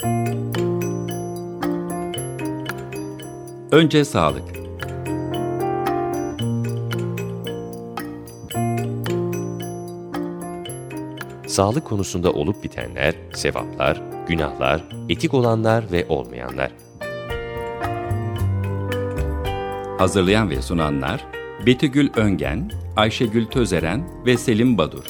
Önce sağlık. Sağlık konusunda olup bitenler, sevaplar, günahlar, etik olanlar ve olmayanlar. Hazırlayan ve sunanlar Betügül Öngen, Ayşegül Tözeren ve Selim Badur.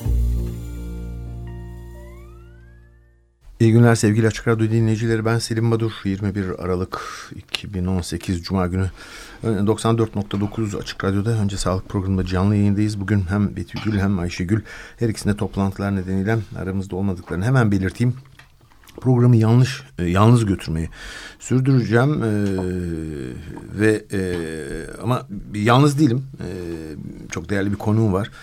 İyi günler sevgili Açık Radyo dinleyicileri, ben Selim Badur. 21 Aralık 2018 Cuma günü 94.9 Açık Radyo'da Önce Sağlık programında canlı yayındayız. Bugün hem Betügül hem Ayşegül, her ikisinde toplantılar nedeniyle aramızda olmadıklarını hemen belirteyim. Programı yalnız götürmeyi sürdüreceğim ama yalnız değilim. Çok değerli bir konuğum var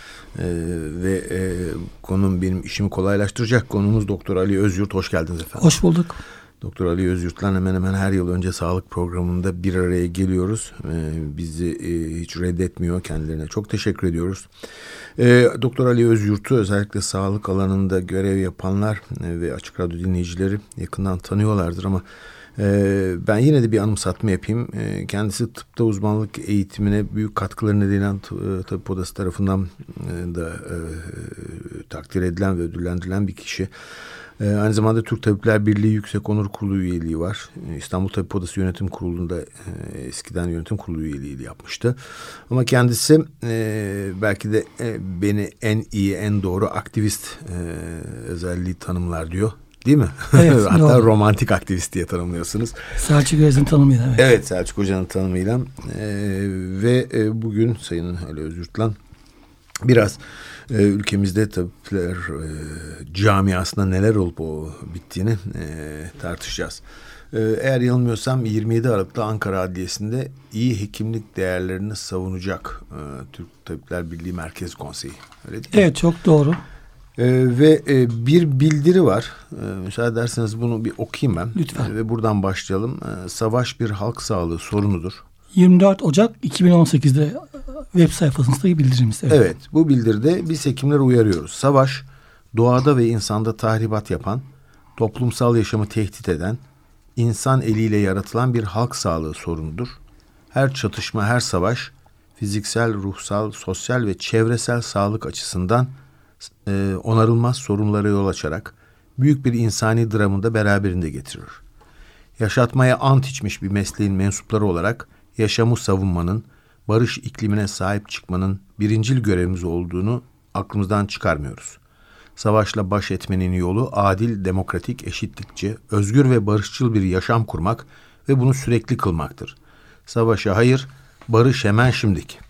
ve konum benim işimi kolaylaştıracak. Konuğumuz Doktor Ali Özyurt. Hoş geldiniz efendim. Hoş bulduk. Doktor Ali Özyurt'la hemen hemen her yıl Önce Sağlık programında bir araya geliyoruz. Bizi hiç reddetmiyor, kendilerine çok teşekkür ediyoruz. Doktor Ali Özyurt'u özellikle sağlık alanında görev yapanlar ve Açık Radyo dinleyicileri yakından tanıyorlardır ama ben yine de bir anımsatma yapayım. Kendisi tıpta uzmanlık eğitimine büyük katkıları nedeniyle Tabip Odası tarafından da takdir edilen ve ödüllendirilen bir kişi. Aynı zamanda Türk Tabipler Birliği Yüksek Onur Kurulu üyeliği var. İstanbul Tabip Odası Yönetim Kurulu'nda eskiden yönetim kurulu üyeliği yapmıştı. Ama kendisi belki de beni en iyi, en doğru aktivist özelliği tanımlar diyor. Değil mi? Evet, hatta doğru. Romantik aktivist diye tanımlıyorsunuz. Selçuk Hoca'nın tanımıyla. Evet, evet, Selçuk Hoca'nın tanımıyla. Ve bugün Sayın Ali Özyurt'la biraz ülkemizde tabipler camiasında neler olup bittiğini tartışacağız. Eğer yanılmıyorsam 27 Aralık'ta Ankara Adliyesi'nde iyi hekimlik değerlerini savunacak Türk Tabipler Birliği Merkez Konseyi. Öyle değil mi? evet, çok doğru. Ve bir bildiri var. Müsaade ederseniz bunu bir okuyayım ben. Lütfen. Ve buradan başlayalım. Savaş bir halk sağlığı sorunudur. 24 Ocak 2018'de web sayfasındaki bildirimiz. Evet, bu bildiride biz hekimler uyarıyoruz. Savaş, doğada ve insanda tahribat yapan, toplumsal yaşamı tehdit eden, insan eliyle yaratılan bir halk sağlığı sorunudur. Her çatışma, her savaş, fiziksel, ruhsal, sosyal ve çevresel sağlık açısından onarılmaz sorunlara yol açarak büyük bir insani dramı da beraberinde getirir. Yaşatmaya ant içmiş bir mesleğin mensupları olarak yaşamı savunmanın, barış iklimine sahip çıkmanın birincil görevimiz olduğunu aklımızdan çıkarmıyoruz. Savaşla baş etmenin yolu adil, demokratik, eşitlikçi, özgür ve barışçıl bir yaşam kurmak ve bunu sürekli kılmaktır. Savaşa hayır, barış hemen şimdik.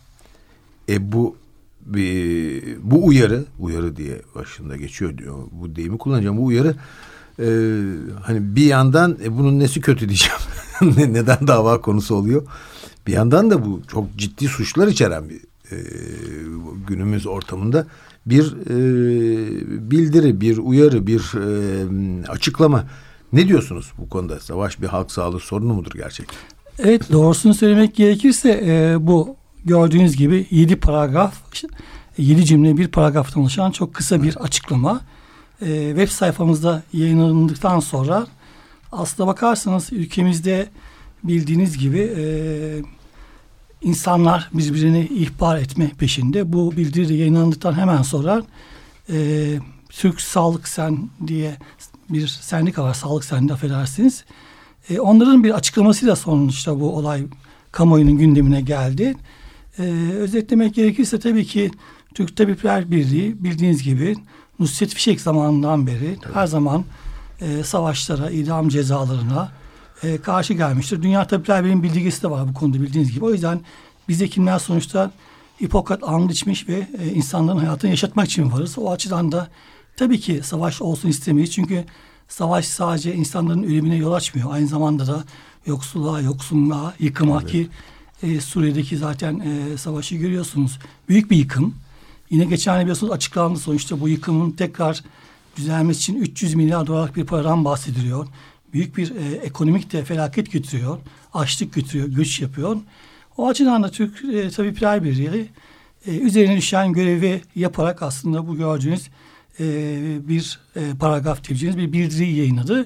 Bu uyarı diye başında geçiyor diyor. Bu deyimi kullanacağım. Bu uyarı hani bir yandan bunun nesi kötü diyeceğim. Neden dava konusu oluyor? Bir yandan da bu çok ciddi suçlar içeren bir günümüz ortamında bir bildiri, bir uyarı, bir açıklama. Ne diyorsunuz bu konuda? Savaş bir halk sağlığı sorunu mudur gerçekten? Evet, doğrusunu söylemek gerekirse bu gördüğünüz gibi 7 paragraf, 7 cümle bir paragraftan oluşan çok kısa bir açıklama. Web sayfamızda yayınlandıktan sonra aslına bakarsanız ülkemizde bildiğiniz gibi insanlar birbirini ihbar etme peşinde. Bu bildiri yayınlandıktan hemen sonra Türk Sağlık Sen diye bir sendika var. Sağlık Sen'de affedersiniz. Onların bir açıklamasıyla sonuçta bu olay kamuoyunun gündemine geldi. Özetlemek gerekirse tabii ki Türk Tabipler Birliği bildiğiniz gibi Nusret Fişek zamanından beri her zaman savaşlara, idam cezalarına karşı gelmiştir. Dünya Tabipler Birliği'nin bildirgesi de var bu konuda bildiğiniz gibi. O yüzden biz hekimler sonuçta Hipokrat andını içmiş ve insanların hayatını yaşatmak için varız. O açıdan da tabii ki savaş olsun istemeyiz. Çünkü savaş sadece insanların ölümüne yol açmıyor. Aynı zamanda da yoksulluğa, yoksunluğa, yıkıma ki Suriye'deki zaten savaşı görüyorsunuz. Büyük bir yıkım. Yine geçen biliyorsunuz açıklandı sonuçta bu yıkımın tekrar düzelmesi için 300 milyar dolarlık bir paradan bahsediliyor. Büyük bir ekonomik de felaket götürüyor. Açlık götürüyor, göç yapıyor. O açıdan da Türk Tabipler Birliği üzerine düşen görevi yaparak aslında bu gördüğünüz bir paragraf diyeceğiniz bir bildiri yayınladı.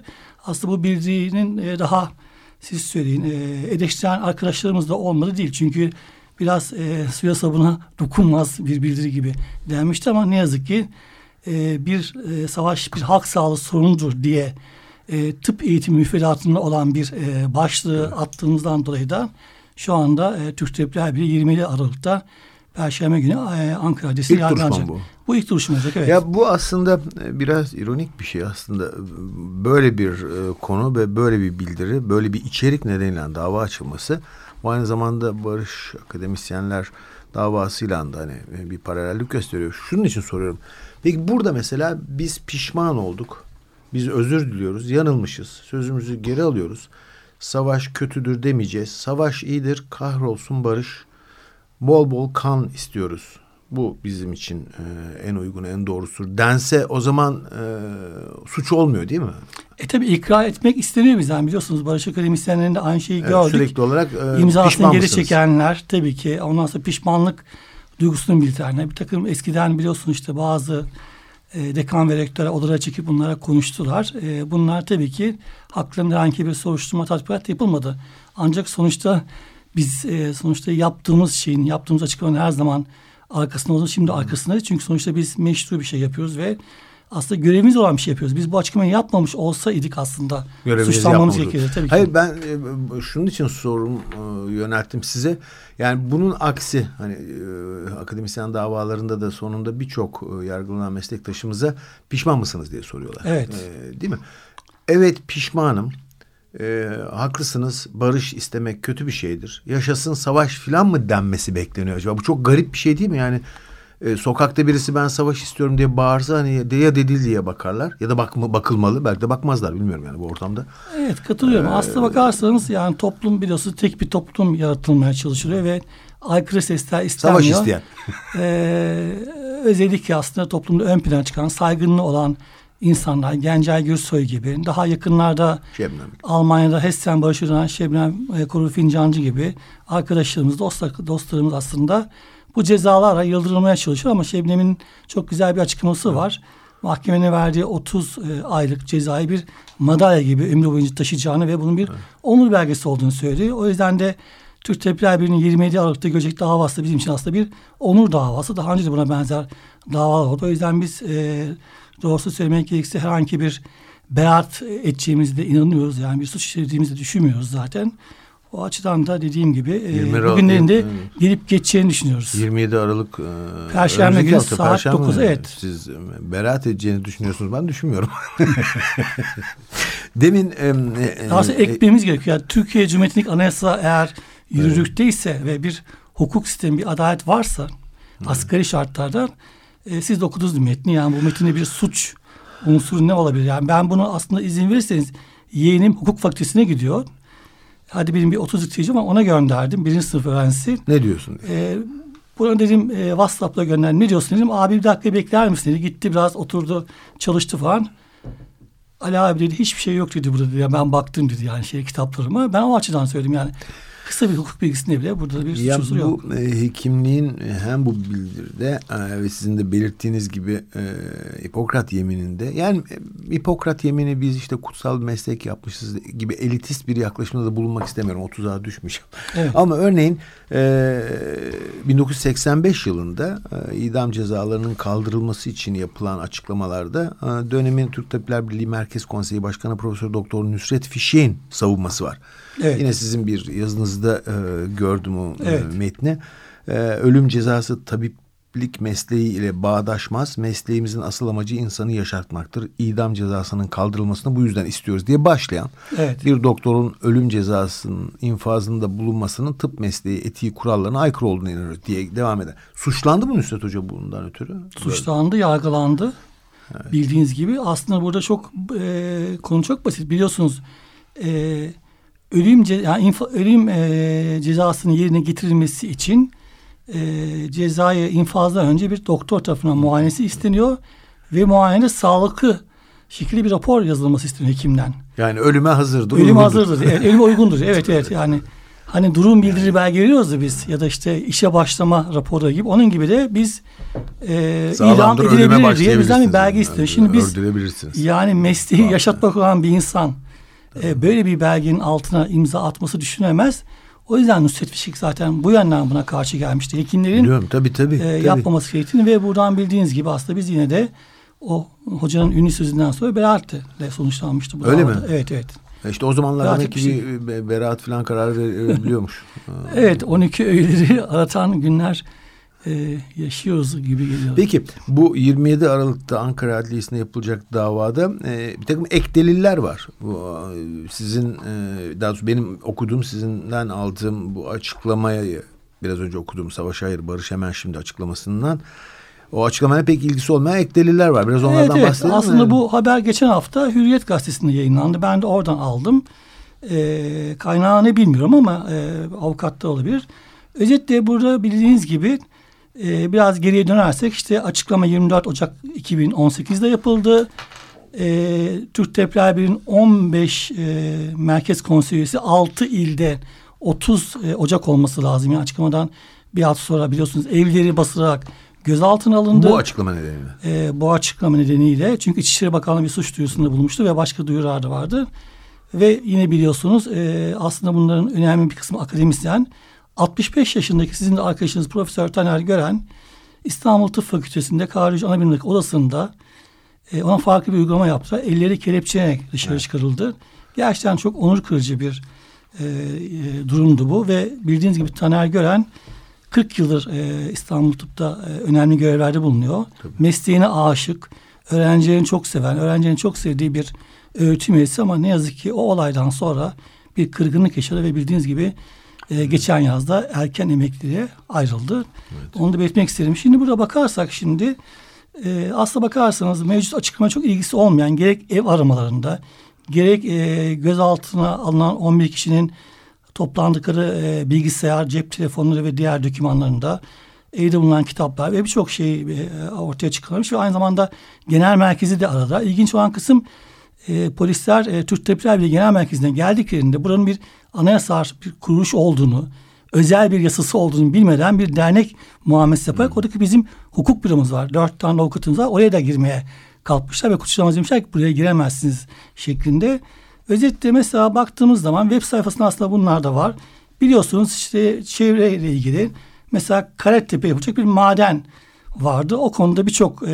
aslında bu bildirinin daha siz söyleyin eleştiren arkadaşlarımız da olmadı değil. Çünkü biraz suya sabuna dokunmaz bir bildiri gibi denmişti ama ne yazık ki bir savaş bir halk sağlığı sorunudur diye tıp eğitimi müfredatında olan bir başlığı attığımızdan dolayı da şu anda Türk Tabipler Birliği 27 Aralık'ta Perşembe günü Ankara Adresi'ne yargılanacak. Bu ilk duruşma olacak, evet. Ya bu aslında biraz ironik bir şey aslında. Böyle bir konu ve böyle bir bildiri, böyle bir içerik nedeniyle dava açılması. Bu aynı zamanda Barış Akademisyenler davasıyla da hani bir paralellik gösteriyor. Şunun için soruyorum. Peki burada mesela biz pişman olduk. Biz özür diliyoruz, yanılmışız. Sözümüzü geri alıyoruz. Savaş kötüdür demeyeceğiz. Savaş iyidir, kahrolsun barış. Bol bol kan istiyoruz. Bu bizim için en uygun, en doğrusu dense o zaman suç olmuyor değil mi? Tabii ikrar etmek isteniyor bizden, biliyorsunuz. Barış akademisyenlerinde aynı şeyi gördük. Sürekli olarak İmzasını geri çekenler tabii ki, ondan sonra pişmanlık duygusunu bildirenler. Bir takım eskiden biliyorsunuz işte bazı dekan ve rektörler odalara çekip bunlara konuştular. Bunlar tabii ki haklarında herhangi bir soruşturma tatbikat yapılmadı. Ancak sonuçta biz sonuçta yaptığımız açıklamanın her zaman arkasında olduğunu, şimdi arkasındayız. Çünkü sonuçta biz meşru bir şey yapıyoruz ve aslında görevimiz olan bir şey yapıyoruz. Biz bu açıklamayı yapmamış olsaydık aslında suçlanmamız gerekirdi. Tabii ki. Hayır, ben şunun için sorum yönelttim size. Yani bunun aksi, hani akademisyen davalarında da sonunda birçok yargılanan meslektaşımıza pişman mısınız diye soruyorlar. Evet. Değil mi? Evet, pişmanım. Haklısınız, barış istemek kötü bir şeydir. Yaşasın savaş filan mı denmesi bekleniyor acaba? Bu çok garip bir şey değil mi? Yani sokakta birisi ben savaş istiyorum diye bağırsa hani ya dedil diye bakarlar ya da bakılmalı, belki de bakmazlar, bilmiyorum yani bu ortamda. Evet, katılıyorum. Aslına bakarsanız yani toplum biliyorsunuz tek bir toplum yaratılmaya çalışılıyor ve aykırı sesler istenmiyor. Savaş isteyen. Özellikle aslında toplumda ön plana çıkan, saygınlığı olan insanlar, Gencay Gürsoy gibi, daha yakınlarda Şebnem. Almanya'da Hessen Barışı'dan Şebnem Korur Fincancı gibi arkadaşlarımız, dostlarımız aslında bu cezalarla yıldırılmaya çalışıyor ama Şebnem'in çok güzel bir açıklaması var. Mahkemenin verdiği 30 aylık cezayı bir madalya gibi ömrü boyunca taşıyacağını ve bunun bir onur belgesi olduğunu söylüyor. O yüzden de Türk Tabipler Birliği'nin 27 Aralık'ta görecek davası bizim için aslında bir onur davası. Daha önce de buna benzer davalar oldu. O yüzden biz doğrusu söylemek gerekirse herhangi bir beraat edeceğimizde inanıyoruz. Yani bir suç işlediğimizi düşünmüyoruz zaten. O açıdan da dediğim gibi bugünlerin de gelip geçeceğini düşünüyoruz. 27 Aralık Perşembe günü saat 9. Evet. Siz beraat edeceğini düşünüyorsunuz. Ben düşünmüyorum. Demin aslında eklememiz gerekiyor. Yani Türkiye Cumhuriyeti'ndeki anayasa eğer yürürlükteyse ve bir hukuk sistemi, bir adalet varsa asgari şartlarda siz de okudunuz metni. Yani bu metinde bir suç unsuru ne olabilir? Yani ben bunu aslında izin verirseniz yeğenim hukuk fakültesine gidiyor. Hadi benim bir 30 tecrübem var, ona gönderdim. 1. sınıf öğrencisi. Ne diyorsun? Buna dedim WhatsApp'la gönderdim. Ne diyorsun dedim. Abi bir dakika bekler misin dedi. Gitti biraz oturdu, çalıştı falan. Ali abi dedi hiçbir şey yok dedi burada dedi. Yani ben baktım dedi yani kitaplarıma. Ben o açıdan söyledim yani. Kısa bir hukuk bilgisinde bile burada bir suç unsuru yok. Bu hekimliğin hem bu bildiride ve sizin de belirttiğiniz gibi Hipokrat yemininde, yani Hipokrat yemini biz işte kutsal bir meslek yapmışız gibi elitist bir yaklaşımda da bulunmak istemiyorum. O tuzağa düşmeyeceğim. Evet. Ama örneğin 1985 yılında idam cezalarının kaldırılması için yapılan açıklamalarda dönemin Türk Tabipler Birliği Merkez Konseyi Başkanı Profesör Doktor Nusret Fişek'in savunması var. Evet. Yine sizin bir yazınızda gördüm o metni. Ölüm cezası tabiplik mesleği ile bağdaşmaz. Mesleğimizin asıl amacı insanı yaşatmaktır. İdam cezasının kaldırılmasını bu yüzden istiyoruz diye başlayan bir doktorun ölüm cezasının infazında bulunmasının tıp mesleği etiği kurallarına aykırı olduğunu inanıyoruz diye devam eder. Suçlandı mı Nusret Hoca bundan ötürü? Suçlandı, yargılandı. Evet. Bildiğiniz gibi aslında burada çok konu çok basit. Biliyorsunuz ölüm cezasının yerine getirilmesi için cezayı infazdan önce bir doktor tarafından muayenesi isteniyor ve muayenede sağlıklı şekilde bir rapor yazılması isteniyor hekimden. Yani ölüme hazırdır. Ölüme hazırdır. Evet, ölüme uygundur. Evet yani hani durum bildiri belge veriyoruz da biz ya da işte işe başlama raporu gibi, onun gibi de biz idam edilebilir diye bizden bir belge istiyor. Şimdi biz yani mesleği yaşatmak olan bir insan böyle bir belgenin altına imza atması düşünemez. O yüzden Nusret Fişik zaten bu yönden buna karşı gelmişti. Hekimlerin tabii. yapmaması gerektiğini ve buradan bildiğiniz gibi aslında biz yine de o hocanın ünlü sözünden sonra beraatle sonuçlanmıştı. Bu öyle davada. mi? Evet. İşte o zamanlar demek ki bir beraat falan kararı verebiliyormuş. Evet, 12 öğeleri aratan günler yaşıyoruz gibi geliyor. Peki bu 27 Aralık'ta Ankara Adliyesi'nde yapılacak davada bir takım ek deliller var. Bu sizin daha doğrusu benim okuduğum, sizinden aldığım bu açıklamayı biraz önce okuduğum Savaş Hayır Barış Hemen Şimdi açıklamasından, o açıklamaya pek ilgisi olmayan ek deliller var. Biraz onlardan bahsedelim mi? Aslında bu haber geçen hafta Hürriyet Gazetesi'nde yayınlandı. Ben de oradan aldım. Kaynağını bilmiyorum ama avukatta olabilir. Özetle burada bildiğiniz gibi biraz geriye dönersek işte açıklama 24 Ocak 2018'de yapıldı. Türk Tabipler Birliği'nin 15 merkez konsey üyesi 6 ilde 30 Ocak olması lazım. Yani açıklamadan bir hafta sonra biliyorsunuz evleri basılarak gözaltına alındı. Bu açıklama nedeniyle. Bu açıklama nedeniyle. Çünkü İçişleri Bakanlığı bir suç duyurusunda bulmuştu ve başka duyurular da vardı. Ve yine biliyorsunuz aslında bunların önemli bir kısmı akademisyen. 65 yaşındaki sizin de arkadaşınız Profesör Taner Gören İstanbul Tıp Fakültesi'nde Kardiyoloji Anabilimlik Odası'nda ona farklı bir uygulama yaptılar. Elleri kelepçeleyerek dışarı çıkarıldı. Gerçekten çok onur kırıcı bir durumdu bu ve bildiğiniz gibi Taner Gören 40 yıldır İstanbul Tıp'ta önemli görevlerde bulunuyor. Tabii. Mesleğine aşık, öğrencilerini çok seven, öğrencilerin çok sevdiği bir öğretim üyesi ama ne yazık ki o olaydan sonra bir kırgınlık yaşadı ve bildiğiniz gibi geçen yazda erken emekliliğe ayrıldı. Evet. Onu da belirtmek isterim. Şimdi burada bakarsak aslına bakarsanız mevcut açıklamaya çok ilgisi olmayan gerek ev aramalarında gerek gözaltına alınan 11 kişinin toplandıkları bilgisayar, cep telefonları ve diğer dokümanlarında evde bulunan kitaplar ve birçok şey ortaya çıkarılmış ve aynı zamanda genel merkezi de arada. İlginç olan kısım polisler Türk Tabipler Birliği Genel Merkezi'ne geldiklerinde buranın bir anayasal bir kuruluş olduğunu, özel bir yasası olduğunu bilmeden bir dernek muamelesi yaparak oradaki bizim hukuk büromuz var. 4 tane avukatımız var. Oraya da girmeye kalkmışlar ve kuşatmaz demişler ki buraya giremezsiniz şeklinde. Özetle mesela baktığımız zaman web sayfasında aslında bunlar da var. Biliyorsunuz işte çevreyle ilgili mesela Karetepe yapılacak bir maden vardı. O konuda birçok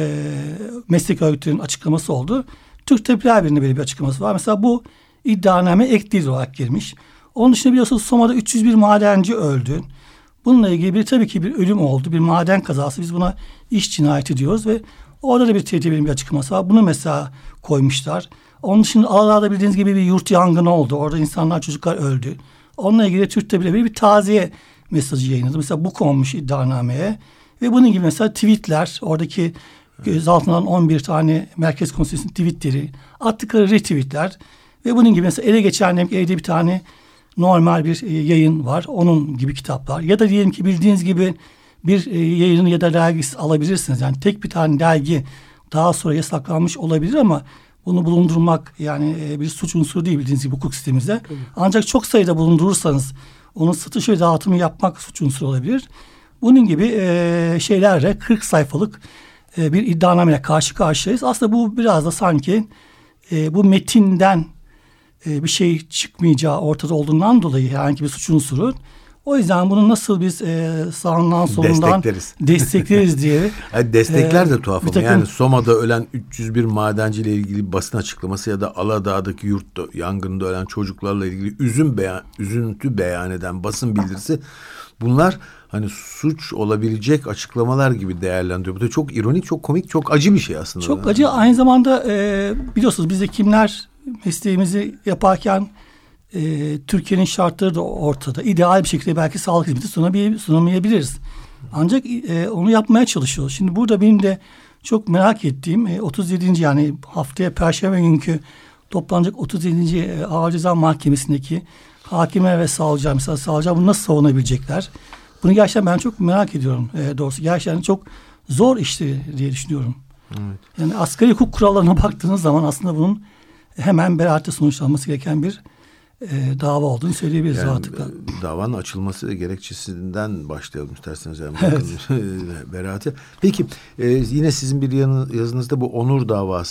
meslek örgütlerinin açıklaması oldu. Türk Tabipler Birliği'nin böyle bir açıklaması var. Mesela bu iddianame ek delil olarak girmiş. Onun dışında biliyorsunuz Soma'da 301 madenci öldü. Bununla ilgili tabii ki bir ölüm oldu. Bir maden kazası. Biz buna iş cinayeti diyoruz ve orada da bir TTB'nin bir açıklaması var. Bunu mesela koymuşlar. Onun dışında Aladağ'da bildiğiniz gibi bir yurt yangını oldu. Orada insanlar, çocuklar öldü. Onunla ilgili Türk Tabipler bir taziye mesajı yayınladı. Mesela bu konmuş iddianameye. Ve bunun gibi mesela tweetler, oradaki gözaltından 11 tane Merkez Konseyi'nin tweetleri, attıkları retweetler ve bunun gibi mesela ele geçen evde bir tane normal bir yayın var. Onun gibi kitaplar. Ya da diyelim ki bildiğiniz gibi bir yayını ya da dergisi alabilirsiniz. Yani tek bir tane dergi daha sonra yasaklanmış olabilir ama bunu bulundurmak yani bir suç unsuru değil bildiğiniz gibi hukuk sistemimizde. Ancak çok sayıda bulundurursanız onun satışı ve dağıtımı yapmak suç unsuru olabilir. Bunun gibi şeylerle 40 sayfalık bir iddianameyle karşı karşıyayız. Aslında bu biraz da sanki bu metinden bir şey çıkmayacağı ortada olduğundan dolayı herhangi bir suç unsuru. O yüzden bunu nasıl biz sağından solundan destekleriz diye. Yani destekler de tuhaf ama yani Soma'da ölen 301 madenciyle ilgili basın açıklaması ya da Aladağ'daki yurtta yangında ölen çocuklarla ilgili üzüntü beyan eden basın bildirisi, bunlar hani suç olabilecek açıklamalar gibi değerlendiriyor. Bu da çok ironik, çok komik, çok acı bir şey aslında. Çok acı. Aynı zamanda biliyorsunuz biz hekimler mesleğimizi yaparken Türkiye'nin şartları da ortada. İdeal bir şekilde belki sağlık hizmeti sunamayabiliriz. Ancak onu yapmaya çalışıyoruz. Şimdi burada benim de çok merak ettiğim 37. yani haftaya Perşembe günkü toplanacak 37. Ağır Ceza Mahkemesi'ndeki hakimler ve savcılar, mesela savcılar bunu nasıl savunabilecekler? Bunu gerçekten ben çok merak ediyorum doğrusu. Gerçekten çok zor işti diye düşünüyorum. Evet. Yani asgari hukuk kurallarına baktığınız zaman aslında bunun hemen beraatle sonuçlanması gereken bir dava olduğunu söyleyebiliriz rahatlıkla. Davanın açılması gerekçesinden başlayalım isterseniz. Yani evet. Beraate. Peki yine sizin bir yazınızda bu onur davası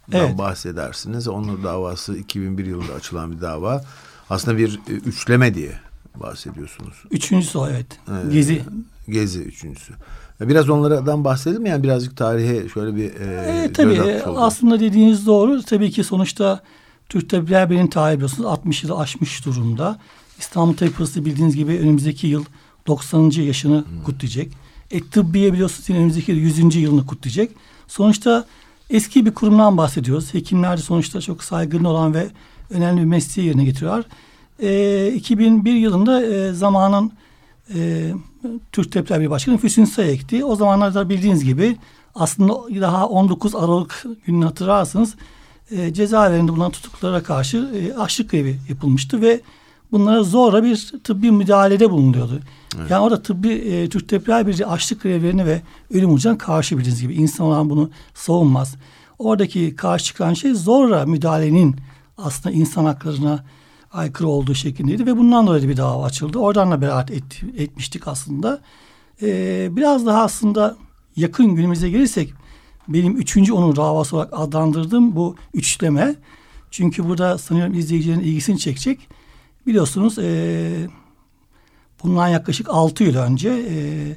evet. bahsedersiniz. Onur davası 2001 yılında açılan bir dava. Aslında bir üçleme diye bahsediyorsunuz. Üçüncüsü o, evet. Gezi üçüncüsü. Biraz onlardan bahsedelim, yani birazcık tarihe şöyle bir tabii aslında dediğiniz doğru. Tabii ki sonuçta Türk Tabip Birliği'nin tarihi biliyorsunuz 60 yılı aşmış durumda. İstanbul Tabip Odası bildiğiniz gibi önümüzdeki yıl 90. yaşını kutlayacak. Tıbbiye biliyorsunuz önümüzdeki yıl 100. yılını kutlayacak. Sonuçta eski bir kurumdan bahsediyoruz. Hekimler de sonuçta çok saygın olan ve önemli bir mesleği yerine getiriyorlar. 2001 yılında zamanın Türk Tabip Birliği Başkanı Füsun Sayek'ti. O zamanlarda bildiğiniz gibi aslında daha 19 Aralık gününü hatırlarsınız. Cezaevlerinde bulunan tutuklulara karşı açlık grevi yapılmıştı ve bunlara zorla bir tıbbi müdahalede bulunuyordu. Evet. Yani orada Türk Tabip Birliği açlık grevlerine ve ölüm orucuna karşı bildiğiniz gibi. İnsan olan bunu savunmaz. Oradaki karşı çıkan şey zorla müdahalenin aslında insan haklarına aykırı olduğu şeklindeydi ve bundan dolayı bir dava açıldı. Oradan da beraat etmiştik aslında. Biraz daha aslında yakın günümüze gelirsek benim 3. onur davası olarak adlandırdığım bu üçleme. Çünkü burada sanıyorum izleyicilerin ilgisini çekecek. Biliyorsunuz bundan yaklaşık 6 yıl önce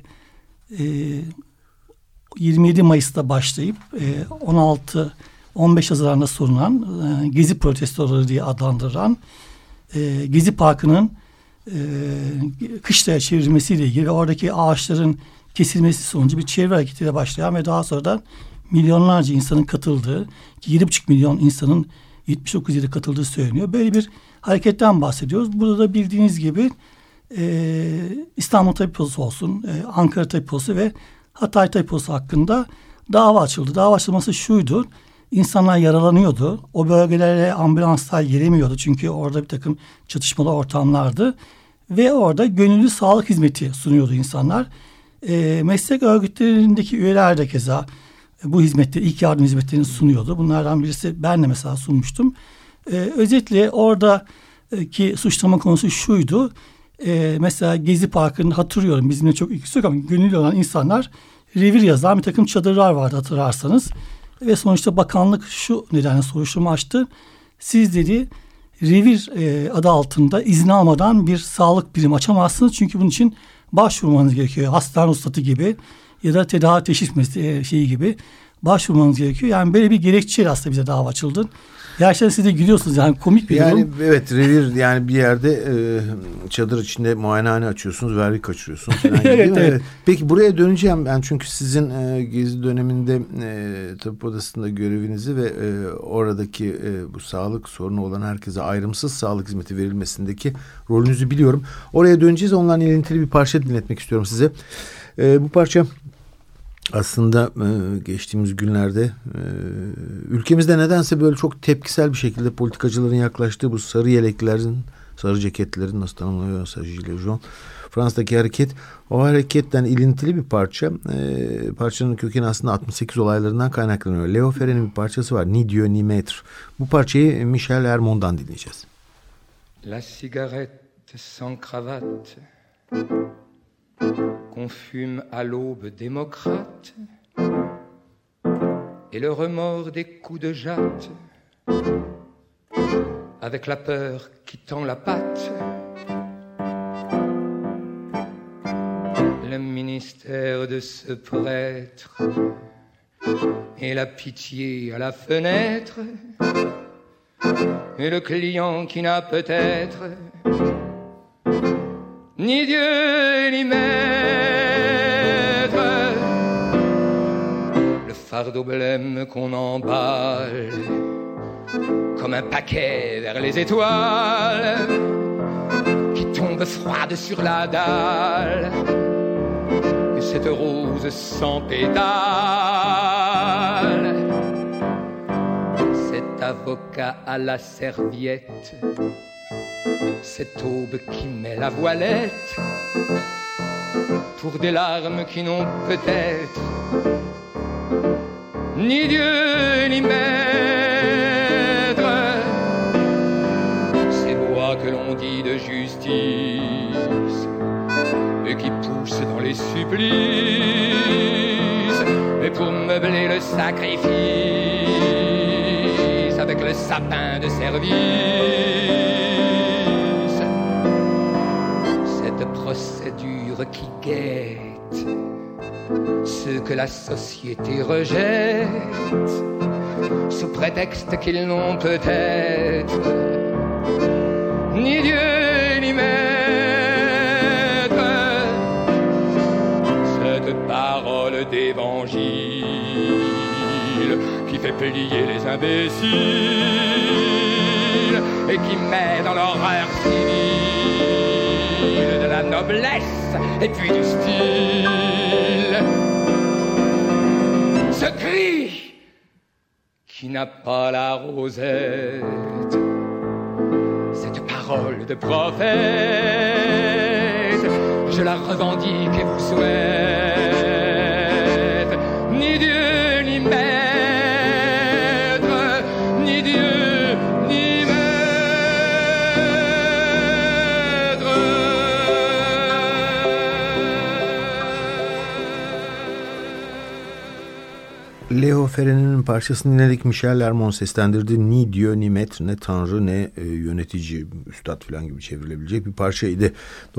27 Mayıs'ta başlayıp 15 Haziran'da sunulan Gezi protestoları diye adlandırılan Gezi Parkı'nın kışlaya çevrilmesiyle ilgili ve oradaki ağaçların kesilmesi sonucu bir çevre hareketiyle başlayan ve daha sonradan milyonlarca insanın katıldığı, 7,5 milyon insanın 79 yılda katıldığı söyleniyor. Böyle bir hareketten bahsediyoruz. Burada da bildiğiniz gibi İstanbul Tabip Odası olsun, Ankara Tabip Odası ve Hatay Tabip Odası hakkında dava açıldı. Dava açılması şuydu: İnsanlar yaralanıyordu. O bölgelere ambulanslar giremiyordu. Çünkü orada bir takım çatışmalı ortamlardı. Ve orada gönüllü sağlık hizmeti sunuyordu insanlar. Meslek örgütlerindeki üyeler de keza bu hizmetleri, ilk yardım hizmetlerini sunuyordu. Bunlardan birisi ben de mesela sunmuştum. Özetle oradaki suçlama konusu şuydu. Mesela Gezi Parkı'nı hatırlıyorum. Bizimle çok ilgisi yok ama gönüllü olan insanlar revir yazan bir takım çadırlar vardı hatırlarsanız. Ve sonuçta bakanlık şu nedenle soruşturma açtı. Siz dedi revir adı altında izin almadan bir sağlık birimi açamazsınız. Çünkü bunun için başvurmanız gerekiyor. Hastane ruhsatı gibi ya da tedavi teşhis şeyi gibi başvurmanız gerekiyor. Yani böyle bir gerekçeyle aslında bize dava açıldı. Gerçekten siz de gülüyorsunuz, yani komik bir durum. Yani evet, revir, yani bir yerde çadır içinde muayenehane açıyorsunuz, vergi kaçırıyorsunuz falan gibi, evet, evet. Peki buraya döneceğim ben, çünkü sizin Gezi döneminde Tabip Odası'nda görevinizi ve oradaki bu sağlık sorunu olan herkese ayrımsız sağlık hizmeti verilmesindeki rolünüzü biliyorum. Oraya döneceğiz. Onlarla ilintili bir parça dinletmek istiyorum size. Bu parça aslında geçtiğimiz günlerde ülkemizde nedense böyle çok tepkisel bir şekilde politikacıların yaklaştığı bu sarı yeleklerin, sarı ceketlerin, nasıl tanımlanıyorsa gilet jaune, Fransa'daki hareket, o hareketten ilintili bir parça. Parçanın kökeni aslında 68 olaylarından kaynaklanıyor. Léo Ferré'nin bir parçası var, Ni Dieu ni Maître. Bu parçayı Michel Hermon'dan dinleyeceğiz. La cigarette sans cravate qu'on fume à l'aube démocrate, et le remords des coups de jatte, avec la peur qui tend la patte, le ministère de ce prêtre, et la pitié à la fenêtre, et le client qui n'a peut-être ni Dieu ni maître, le fardeau blême qu'on emballe comme un paquet vers les étoiles, qui tombe froide sur la dalle, et cette rose sans pétales, cet avocat à la serviette, cette aube qui met la voilette pour des larmes qui n'ont peut-être ni Dieu ni maître, ces lois que l'on dit de justice et qui poussent dans les supplices, et pour meubler le sacrifice le sapin de service. Cette procédure qui guette ceux que la société rejette, sous prétexte qu'ils n'ont peut-être ni Dieu ni maître. Cette parole d'évangile qui fait plier les imbéciles et qui met dans l'horreur civile de la noblesse et puis du style. Ce cri qui n'a pas la rosette, cette parole de prophète, je la revendique et vous souhaite. Ni Dieu ni maître, ni Dieu ni maître. Leo Ferre'nin parçasını dinledik. Michel Lermont seslendirdi. Ni Dieu ni maître, ne tanrı ne yönetici, üstad falan gibi çevrilebilecek bir parçaydı.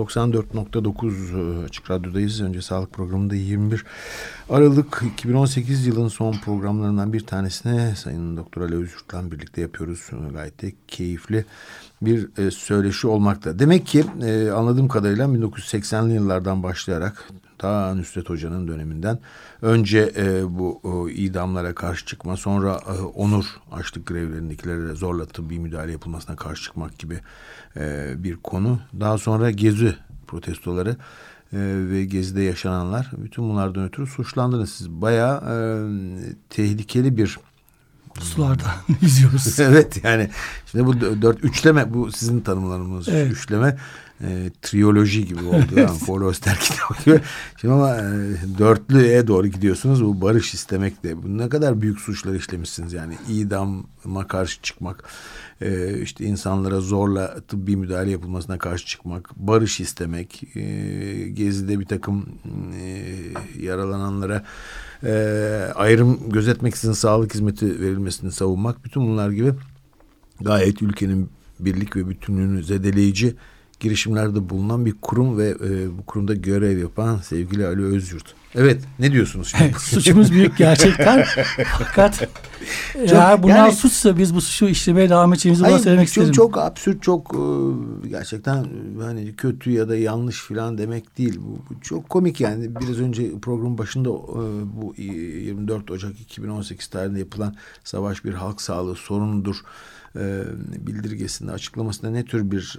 94.9 Açık Radyo'dayız. Önce Sağlık programında 21 Aralık 2018 yılın son programlarından bir tanesine Sayın Doktor Ali Özyurt'la birlikte yapıyoruz. Gayet de keyifli bir söyleşi olmakta. Demek ki anladığım kadarıyla 1980'li yıllardan başlayarak ta Nusret Hoca'nın döneminden önce bu idamlara karşı çıkma, sonra onur açlık grevlerindekilere zorla tıbbi müdahale yapılmasına karşı çıkmak gibi bir konu. Daha sonra Gezi protestoları ve Gezi'de yaşananlar, bütün bunlardan ötürü suçlandınız. Siz bayağı tehlikeli bir sularda yüzüyoruz. Evet, yani şimdi bu üçleme, bu sizin tanımlarınız, evet. Üçleme triyoloji gibi oldu. Yani Paul Auster kitabı gibi. Şimdi ama dörtlüye doğru gidiyorsunuz. Bu barış istemek de. Bu ne kadar büyük suçlar işlemişsiniz yani. İdama karşı çıkmak, işte insanlara zorla tıbbi müdahale yapılmasına karşı çıkmak, barış istemek, Gezi'de bir takım yaralananlara ayrım gözetmeksizin sağlık hizmeti verilmesini savunmak, bütün bunlar gibi gayet ülkenin birlik ve bütünlüğünü zedeleyici girişimlerde bulunan bir kurum ve bu kurumda görev yapan sevgili Ali Özyurt. Evet, ne diyorsunuz şimdi? Evet, suçumuz büyük gerçekten. Fakat eğer bunlar yani, suçsa biz bu suçu işlemeye devam edeceğimizi bana söylemek isterim. Çok absürt, çok gerçekten hani kötü ya da yanlış falan demek değil. Bu çok komik yani. Biraz önce programın başında bu 24 Ocak 2018 tarihinde yapılan savaş bir halk sağlığı sorunudur bildirgesinde, açıklamasında ne tür bir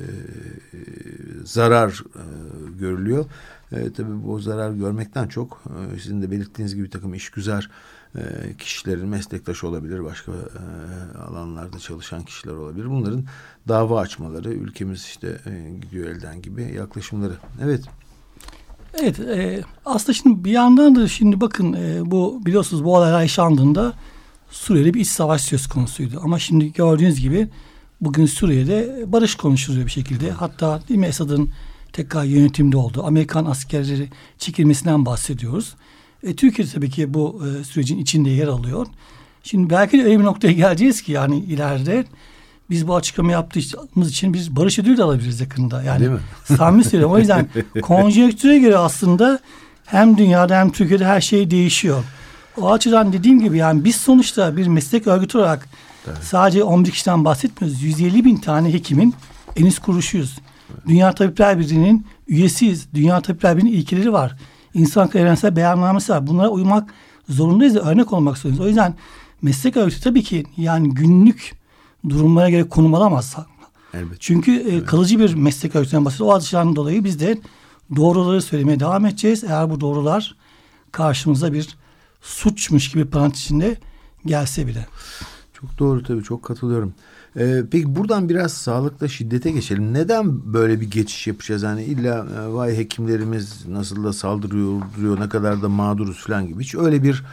zarar görülüyor. Tabii bu zarar görmekten çok sizin de belirttiğiniz gibi bir takım işgüzar kişilerin meslektaşı olabilir, başka alanlarda çalışan kişiler olabilir. Bunların dava açmaları, ülkemiz işte gidiyor elden gibi yaklaşımları. Evet. Evet, aslında şimdi bir yandan da şimdi bakın bu biliyorsunuz bu olaylar yaşandığında Suriye'de bir iç savaş söz konusuydu. Ama şimdi gördüğünüz gibi bugün Suriye'de barış konuşuluyor bir şekilde. Hatta değil mi, Esad'ın tekrar yönetimde olduğu, Amerikan askerleri çekilmesinden bahsediyoruz. Türkiye tabii ki bu sürecin içinde yer alıyor. Şimdi belki de öyle bir noktaya geleceğiz ki yani ileride biz bu açıklama yaptığımız için biz barış ödülü de alabiliriz yakında. Yani samimi söylüyorum. O yüzden konjonktüre göre aslında hem dünyada hem Türkiye'de her şey değişiyor. O açıdan dediğim gibi yani biz sonuçta bir meslek örgütü olarak sadece 11 kişiden bahsetmiyoruz. 150 bin tane hekimin en üst kuruluşuyuz. Dünya Tabipler Birliği'nin üyesiyiz. Dünya Tabipler Birliği'nin ilkeleri var. İnsan Hakları Evrensel Beyannamesi var. Bunlara uymak zorundayız ve örnek olmak zorundayız. O yüzden meslek örgütü tabii ki yani günlük durumlara göre konum alamaz. Elbette. Çünkü kalıcı bir meslek örgütünden bahsediyoruz. O açıdan dolayı biz de doğruları söylemeye devam edeceğiz. Eğer bu doğrular karşımıza bir suçmuş gibi parantez içinde gelse bile. Çok doğru, tabii çok katılıyorum. Peki buradan biraz sağlıkla şiddete geçelim. Neden böyle bir geçiş yapacağız? Hani illa vay hekimlerimiz nasıl da saldırıyor, ne kadar da mağduruz falan gibi. Hiç öyle bir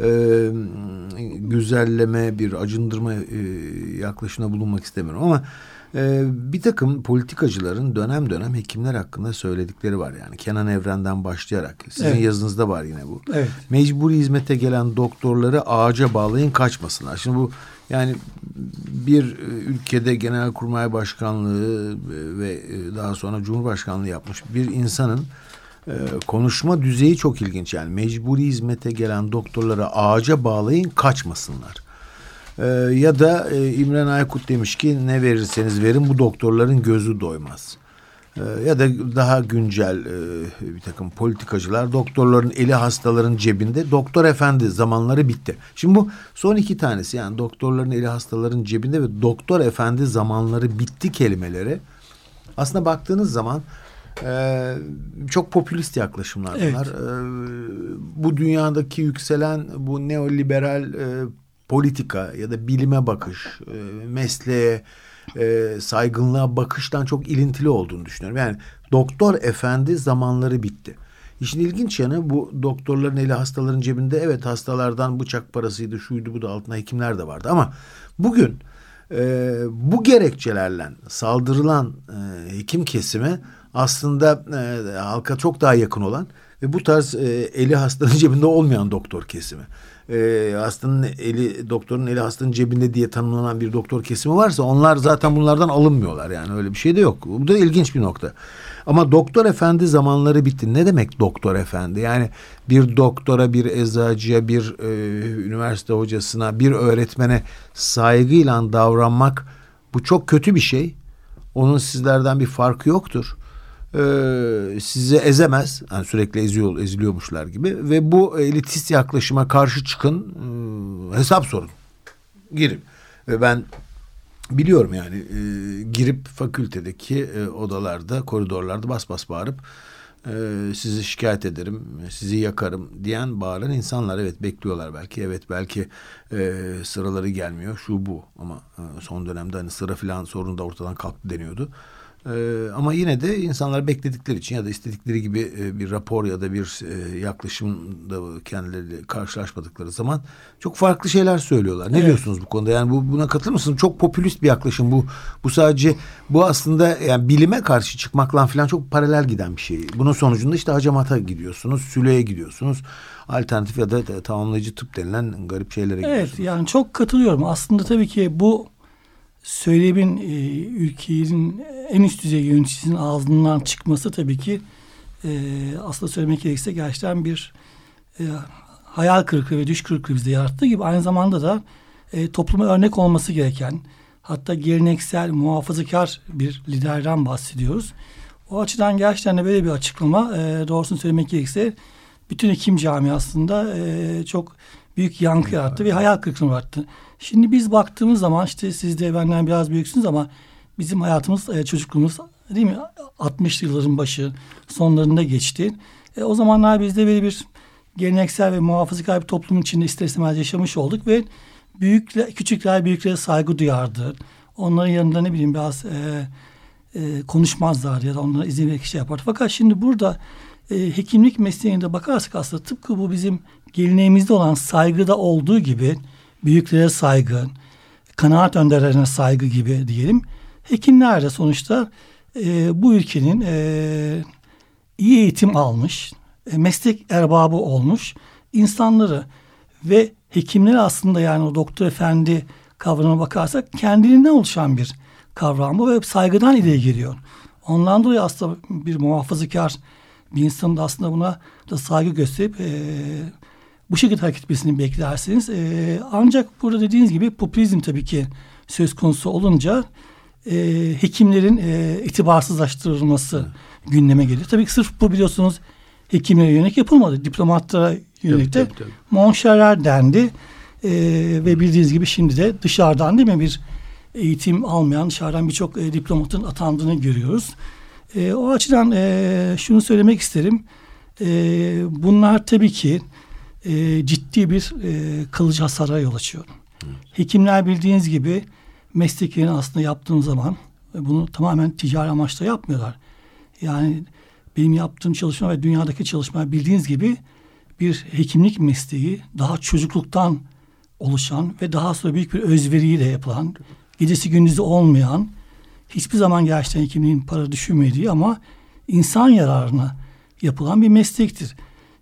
güzelleme, bir acındırma yaklaşımda bulunmak istemiyorum. Ama bir takım politikacıların dönem dönem hekimler hakkında söyledikleri var. Yani Kenan Evren'den başlayarak. Sizin yazınızda var yine bu. Evet. Mecburi hizmete gelen doktorları ağaca bağlayın, kaçmasınlar. Şimdi bu Yani bir ülkede Genelkurmay Başkanlığı ve daha sonra Cumhurbaşkanlığı yapmış bir insanın konuşma düzeyi çok ilginç. Yani mecburi hizmete gelen doktorlara ağaca bağlayın, kaçmasınlar. Ya da İmren Aykut demiş ki ne verirseniz verin bu doktorların gözü doymaz. Ya da daha güncel bir takım politikacılar doktorların eli hastaların cebinde, doktor efendi zamanları bitti. Şimdi bu son iki tanesi, yani doktorların eli hastaların cebinde ve doktor efendi zamanları bitti kelimeleri aslında baktığınız zaman çok popülist yaklaşımlar bunlar. Evet. Bu dünyadaki yükselen bu neoliberal politika ya da bilime bakış, mesleğe, saygınlığa bakıştan çok ilintili olduğunu düşünüyorum. Yani doktor efendi zamanları bitti. İşin ilginç yanı, bu doktorların eli hastaların cebinde, evet hastalardan bıçak parasıydı, şuydu bu da, altında hekimler de vardı ama bugün bu gerekçelerle saldırılan hekim kesimi aslında halka çok daha yakın olan ve bu tarz eli hastanın cebinde olmayan doktor kesimi. Doktorun eli hastanın cebinde diye tanımlanan bir doktor kesimi varsa onlar zaten bunlardan alınmıyorlar, yani öyle bir şey de yok. Bu da ilginç bir nokta. Ama doktor efendi zamanları bitti. Ne demek doktor efendi? Yani bir doktora, bir eczacıya, bir üniversite hocasına, bir öğretmene saygıyla davranmak, bu çok kötü bir şey. Onun sizlerden bir farkı yoktur. Sizi ezemez, yani sürekli eziliyormuşlar gibi, ve bu elitist yaklaşıma karşı çıkın, hesap sorun, girin. Ve ben biliyorum yani girip fakültedeki odalarda, koridorlarda bas bas bağırıp sizi şikayet ederim, sizi yakarım diyen, bağıran insanlar evet bekliyorlar belki. Evet belki sıraları gelmiyor, şu bu, ama son dönemde hani sıra filan sorunu da ortadan kalktı deniyordu. Ama yine de insanlar bekledikleri için ya da istedikleri gibi bir rapor ya da bir yaklaşımda kendileri karşılaşmadıkları zaman çok farklı şeyler söylüyorlar. Ne diyorsunuz bu konuda? Yani buna katılır mısınız? Çok popülist bir yaklaşım bu. Bu sadece, bu aslında yani bilime karşı çıkmakla falan çok paralel giden bir şey. Bunun sonucunda işte hacamata gidiyorsunuz, süleye gidiyorsunuz. Alternatif ya da tamamlayıcı tıp denilen garip şeylere gidiyorsunuz. Evet, yani çok katılıyorum. Aslında tabii ki bu söylemin ülkenin en üst düzey yöneticisinin ağzından çıkması tabii ki aslında söylemek gerekirse gerçekten bir hayal kırıklığı ve düş kırıklığı bizde yarattığı gibi aynı zamanda da topluma örnek olması gereken, hatta geleneksel, muhafazakar bir liderden bahsediyoruz. O açıdan gerçekten de böyle bir açıklama doğrusunu söylemek gerekirse bütün hekim camiasında çok büyük yankı yarattı ve hayal kırıklığını yarattı. Şimdi biz baktığımız zaman, işte siz de benden biraz büyüksünüz ama bizim hayatımız, çocukluğumuz değil mi, 60'lı yılların başı sonlarında geçti. O zamanlar biz de böyle bir geleneksel ve muhafazakar bir toplumun içinde ister istemez yaşamış olduk ve küçükler büyüklere saygı duyardı. Onların yanında ne bileyim biraz konuşmazlardı ya da onlara izin vererek şey yapardı. Fakat şimdi burada hekimlik mesleğine de bakarsak aslında tıpkı bu bizim geleneğimizde olan saygıda olduğu gibi, büyüklere saygı, kanaat önderlerine saygı gibi diyelim. Hekimler de sonuçta bu ülkenin iyi eğitim almış, meslek erbabı olmuş insanları ve hekimler aslında, yani o doktor efendi kavramına bakarsak kendiliğinden oluşan bir kavram bu ve saygıdan ileri geliyor. Ondan dolayı aslında bir muhafazakar bir insanın da aslında buna da saygı gösterip bu şekilde hareket etmesini beklersiniz. Ancak burada dediğiniz gibi popülizm tabii ki söz konusu olunca hekimlerin itibarsızlaştırılması gündeme geliyor. Tabii ki sırf bu biliyorsunuz hekimlere yönelik yapılmadı. Diplomatlara yönelik de monşerler dendi. Ve bildiğiniz gibi şimdi de dışarıdan değil mi bir eğitim almayan dışarıdan birçok diplomatın atandığını görüyoruz. O açıdan şunu söylemek isterim. Bunlar tabii ki ciddi bir kalıcı hasara yol açıyor. Hekimler bildiğiniz gibi mesleklerini aslında yaptığım zaman bunu tamamen ticari amaçla yapmıyorlar. Yani benim yaptığım çalışma ve dünyadaki çalışma bildiğiniz gibi bir hekimlik mesleği daha çocukluktan oluşan ve daha sonra büyük bir özveriyle yapılan, gecesi gündüzü olmayan, hiçbir zaman gerçekten hekimliğin para düşünmediği ama insan yararına yapılan bir meslektir.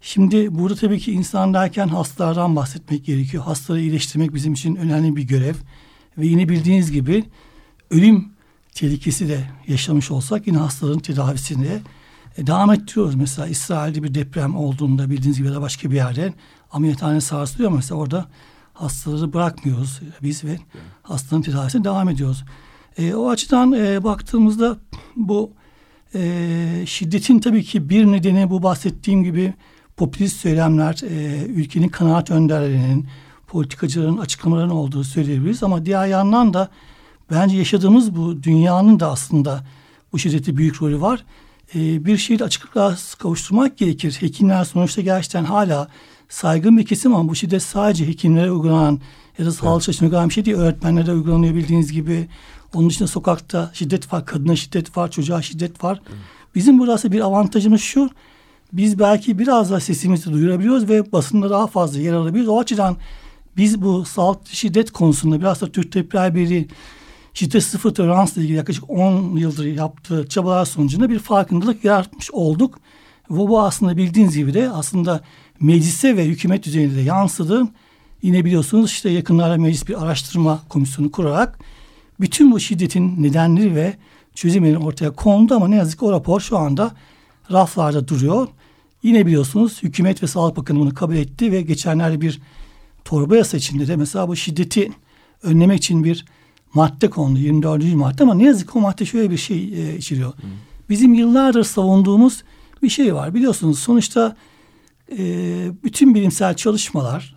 Şimdi burada tabii ki insan derken hastalardan bahsetmek gerekiyor. Hastaları iyileştirmek bizim için önemli bir görev. Ve yine bildiğiniz gibi ölüm tehlikesi de yaşamış olsak yine hastaların tedavisine devam ettiriyoruz. Mesela İsrail'de bir deprem olduğunda bildiğiniz gibi ya da başka bir yerde ameliyathane sarsılıyor. Mesela orada hastaları bırakmıyoruz biz ve hastanın tedavisine devam ediyoruz. O açıdan baktığımızda bu şiddetin tabii ki bir nedeni bu bahsettiğim gibi popülist söylemler, ülkenin kanaat önderlerinin, politikacıların açıklamalarının olduğu söyleyebiliriz. Ama diğer yandan da bence yaşadığımız bu dünyanın da aslında bu şiddeti büyük rolü var. Bir şeyi açıklığa kavuşturmak gerekir. Hekimler sonuçta gerçekten hala saygın bir kesim ama bu şiddet sadece hekimlere uygulanan ya da sağlık çalışanlarına uygulanan bir şey değil. Öğretmenlere uygulanıyor bildiğiniz gibi. Onun dışında sokakta şiddet var, kadına şiddet var, çocuğa şiddet var. Bizim burası bir avantajımız şu. Biz belki biraz daha sesimizi duyurabiliyoruz ve basında daha fazla yer alabiliyoruz. O açıdan biz bu sağlık şiddet konusunda biraz da Türk Tabipler Birliği şiddet sıfır toleransla ilgili yaklaşık 10 yıldır yaptığı çabalar sonucunda bir farkındalık yaratmış olduk. Ve bu aslında bildiğiniz gibi de aslında meclise ve hükümet düzeyinde de yansıdı. Yine biliyorsunuz işte yakınlarda meclis bir araştırma komisyonu kurarak bütün bu şiddetin nedenleri ve çözümleri ortaya kondu ama ne yazık ki o rapor şu anda raflarda duruyor. Yine biliyorsunuz hükümet ve Sağlık Bakanı bunu kabul etti ve geçenlerde bir torba yasa içinde de mesela bu şiddeti önlemek için bir madde kondu. 24. madde ama ne yazık ki o madde şöyle bir şey içeriyor. Bizim yıllardır savunduğumuz bir şey var. Biliyorsunuz sonuçta bütün bilimsel çalışmalar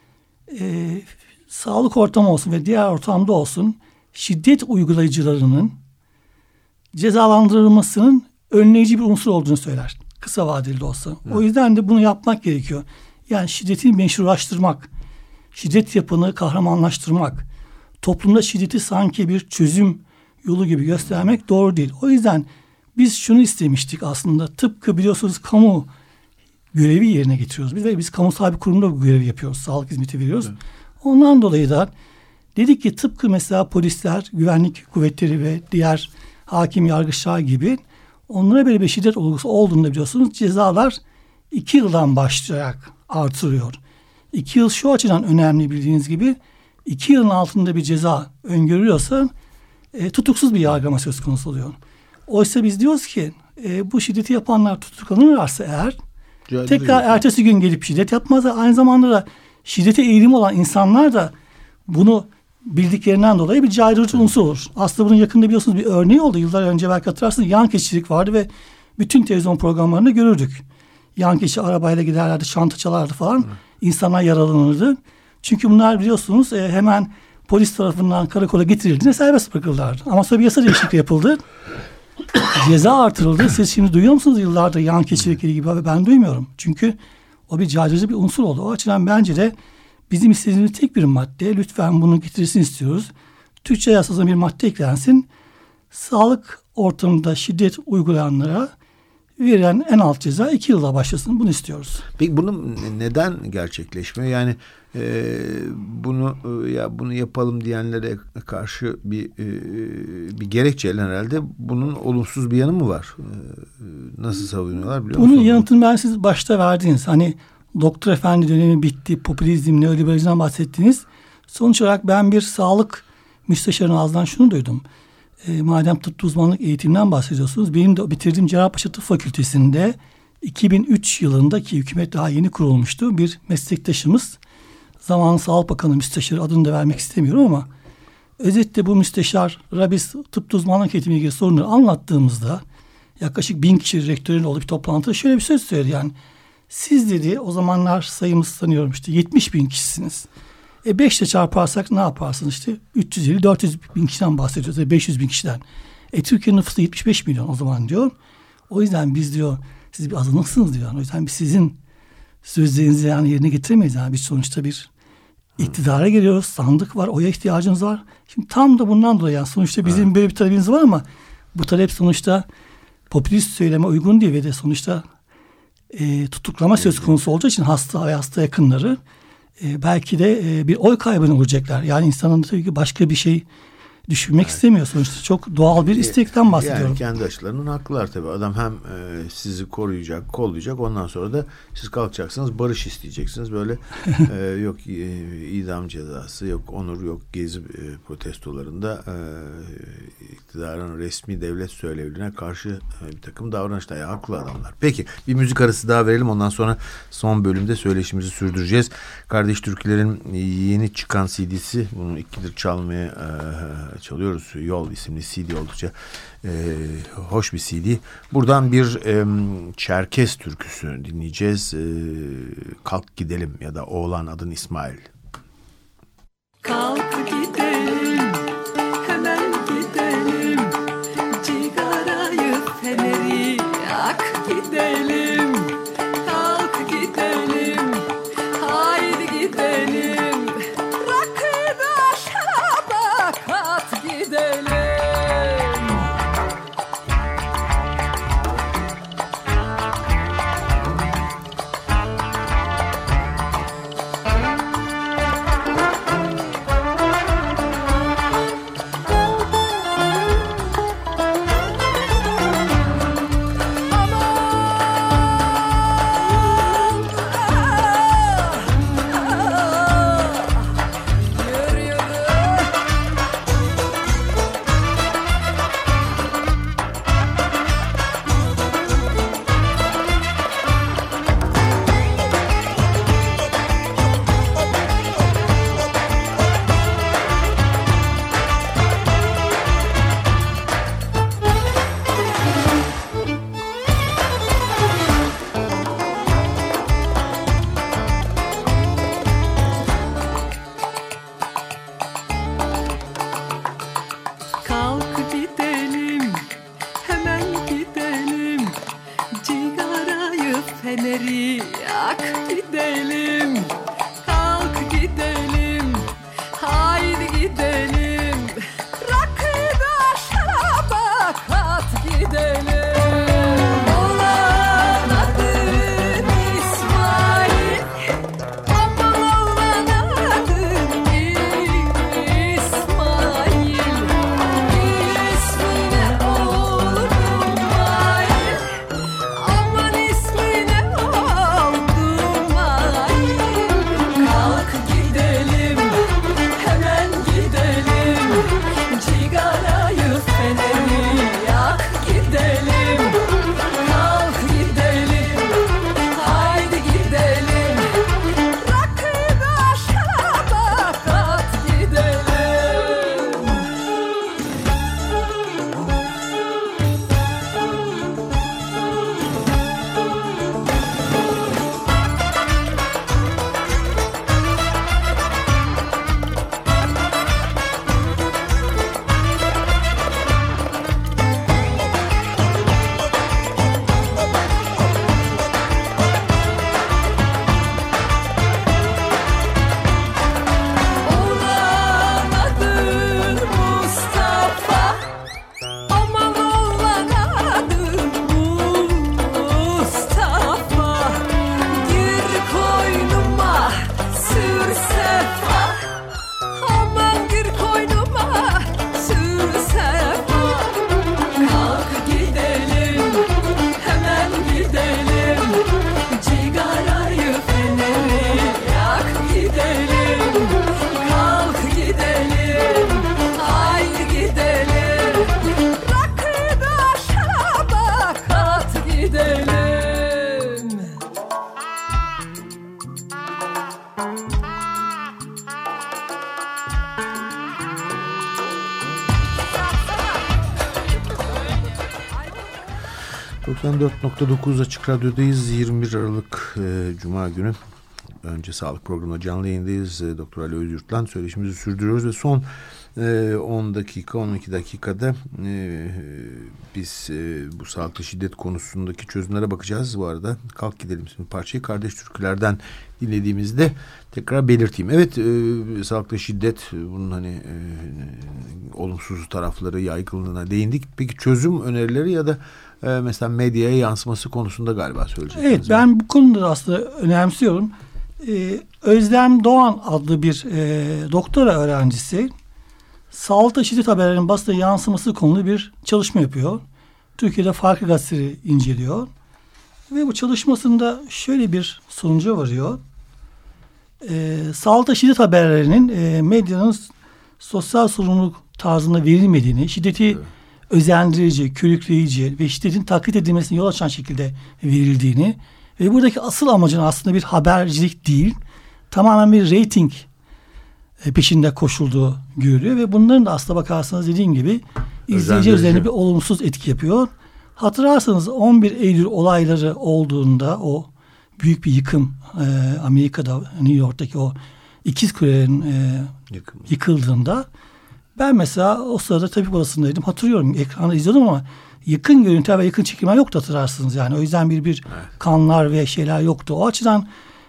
sağlık ortamı olsun ve diğer ortamda olsun şiddet uygulayıcılarının cezalandırılmasının önleyici bir unsur olduğunu söyler. Kısa vadeli de olsa. O yüzden de bunu yapmak gerekiyor. Yani şiddeti meşrulaştırmak, şiddet yapanı kahramanlaştırmak, toplumda şiddeti sanki bir çözüm yolu gibi göstermek doğru değil. O yüzden biz şunu istemiştik aslında. Tıpkı biliyorsunuz kamu görevi yerine getiriyoruz. Biz kamusal bir kurumda bu görevi yapıyoruz. Sağlık hizmeti veriyoruz. Evet. Ondan dolayı da dedik ki tıpkı mesela polisler, güvenlik kuvvetleri ve diğer hakim yargıçlar gibi onlara böyle bir şiddet olgusu olduğunda biliyorsunuz cezalar 2 yıldan başlayarak artırıyor. 2 yıl şu açıdan önemli bildiğiniz gibi 2 yılın altında bir ceza öngörülüyorsa tutuksuz bir yargılama söz konusu oluyor. Oysa biz diyoruz ki bu şiddeti yapanlar tutuklanırlarsa eğer tekrar ertesi gün gelip şiddet yapmazlar. Aynı zamanda da şiddete eğilim olan insanlar da bunu bildiklerinden dolayı bir caydırıcı unsur olur. Aslında bunun yakında biliyorsunuz bir örneği oldu. Yıllar önce belki hatırlarsınız yan keçicilik vardı ve bütün televizyon programlarında görürdük. Yan keçi arabayla giderlerdi, çanta çalardı falan. İnsanlar yaralanırdı. Çünkü bunlar biliyorsunuz hemen polis tarafından karakola getirildiğinde serbest bırakılırlardı. Ama sonra bir yasa değişikliği yapıldı. Ceza artırıldı. Siz şimdi duyuyor musunuz yıllardır yan keçilikleri gibi? Ben duymuyorum. Çünkü o bir caydırıcı bir unsur oldu. O açıdan bence de bizim istediğimiz tek bir madde. Lütfen bunu getirsin istiyoruz. Türkçe yasasına bir madde eklensin. Sağlık ortamında şiddet uygulayanlara verilen en alt ceza 2 yılda başlasın. Bunu istiyoruz. Peki bunu neden gerçekleşmiyor? Yani bunu yapalım diyenlere karşı bir gerekçeyle herhalde bunun olumsuz bir yanı mı var? Nasıl savunuyorlar biliyor musunuz? Bunun yanıtını ben siz başta verdiniz. Hani Doktor Efendi dönemi bitti, popülizm, neoliberalizmden bahsettiniz. Sonuç olarak ben bir sağlık müsteşarının ağzından şunu duydum. Madem tıp uzmanlık eğitiminden bahsediyorsunuz, benim de bitirdiğim Cerrahpaşa Tıp Fakültesi'nde 2003 yılında ki hükümet daha yeni kurulmuştu. Bir meslektaşımız, zamanın Sağlık Bakanı müsteşarı, adını da vermek istemiyorum ama özetle bu müsteşara biz tıp uzmanlık eğitimiyle ilgili sorunları anlattığımızda yaklaşık 1000 kişi rektörün olduğu bir toplantıda şöyle bir söz söyledi yani. Siz dedi o zamanlar sayımız sanıyorum işte 70.000 kişisiniz. 5 ile çarparsak ne yaparsınız işte 350-400 bin kişiden bahsediyoruz. 500.000 kişiden. Türkiye'nin nüfusu 75 milyon o zaman diyor. O yüzden biz diyor siz bir azınlıksınız diyor. O yüzden biz sizin sözlerinizi yani yerine getiremeyiz. Yani biz sonuçta bir iktidara geliyoruz. Sandık var. Oya ihtiyacımız var. Şimdi tam da bundan dolayı yani sonuçta bizim böyle bir talebimiz var ama bu talep sonuçta popülist söyleme uygun değil ve de sonuçta tutuklama söz konusu olacağı için hasta ve hasta yakınları belki de bir oy kaybına uğrayacaklar. Yani insanın tabii ki başka bir şey düşünmek istemiyor sonuçta. Çok doğal bir istekten bahsediyorum. Yani kendi açılarının haklılar tabii. Adam hem sizi koruyacak, kollayacak. Ondan sonra da siz kalkacaksınız, barış isteyeceksiniz. Böyle yok idam cezası, yok onur, yok gezi protestolarında iktidarın resmi devlet söylevliğine karşı bir takım davranışlar. Yani haklı adamlar. Peki bir müzik arası daha verelim. Ondan sonra son bölümde söyleşimizi sürdüreceğiz. Kardeş Türküler'in yeni çıkan CD'si. Bunu 2'dir çalmaya çalıyoruz. Yol isimli CD oldukça hoş bir CD. Buradan bir Çerkes türküsü dinleyeceğiz. Kalk Gidelim ya da Oğlan Adın İsmail. Kalk gidelim, hemen gidelim, cigarayı feneri yak gidelim. Kalk gidelim, haydi gidelim, rakıda şaraba kat gidelim. ...94.9 Açık Radyo'dayız. 21 Aralık Cuma günü. Önce sağlık programında canlı yayındayız. Doktor Ali Özyurt'la söyleşimizi sürdürüyoruz ve son 10 dakika, 12 dakikada biz bu sağlıklı şiddet konusundaki çözümlere bakacağız. Bu arada Kalk Gidelim isimli parçayı Kardeş Türküler'den dinlediğimizde tekrar belirteyim. Evet, sağlıklı şiddet, bunun hani olumsuz tarafları, yaygınlığına değindik. Peki çözüm önerileri ya da mesela medyaya yansıması konusunda galiba söyleyeceksiniz. Evet, ben bu konuda aslında önemsiyorum. Özlem Doğan adlı bir doktora öğrencisi sağlıkta şiddet haberlerinin basına yansıması konulu bir çalışma yapıyor. Türkiye'de farklı gazeteleri inceliyor. Ve bu çalışmasında şöyle bir sonuca varıyor. Sağlıkta şiddet haberlerinin medyanın sosyal sorumluluk tarzında verilmediğini, şiddeti özendirici, körükleyici ve şiddetin taklit edilmesine yol açan şekilde verildiğini ve buradaki asıl amacın aslında bir habercilik değil, tamamen bir reyting peşinde koşulduğu görülüyor ve bunların da aslına bakarsanız dediğim gibi izleyici üzerine bir olumsuz etki yapıyor. Hatırlarsanız 11 Eylül olayları olduğunda o büyük bir yıkım Amerika'da, New York'taki o ikiz kulelerin yıkıldığında ben mesela o sırada tabip odasındaydım. Hatırlıyorum, ekranda izliyordum ama yakın görüntüler ve yakın çekimler yoktu, hatırlarsınız yani. O yüzden bir kanlar ve şeyler yoktu. O açıdan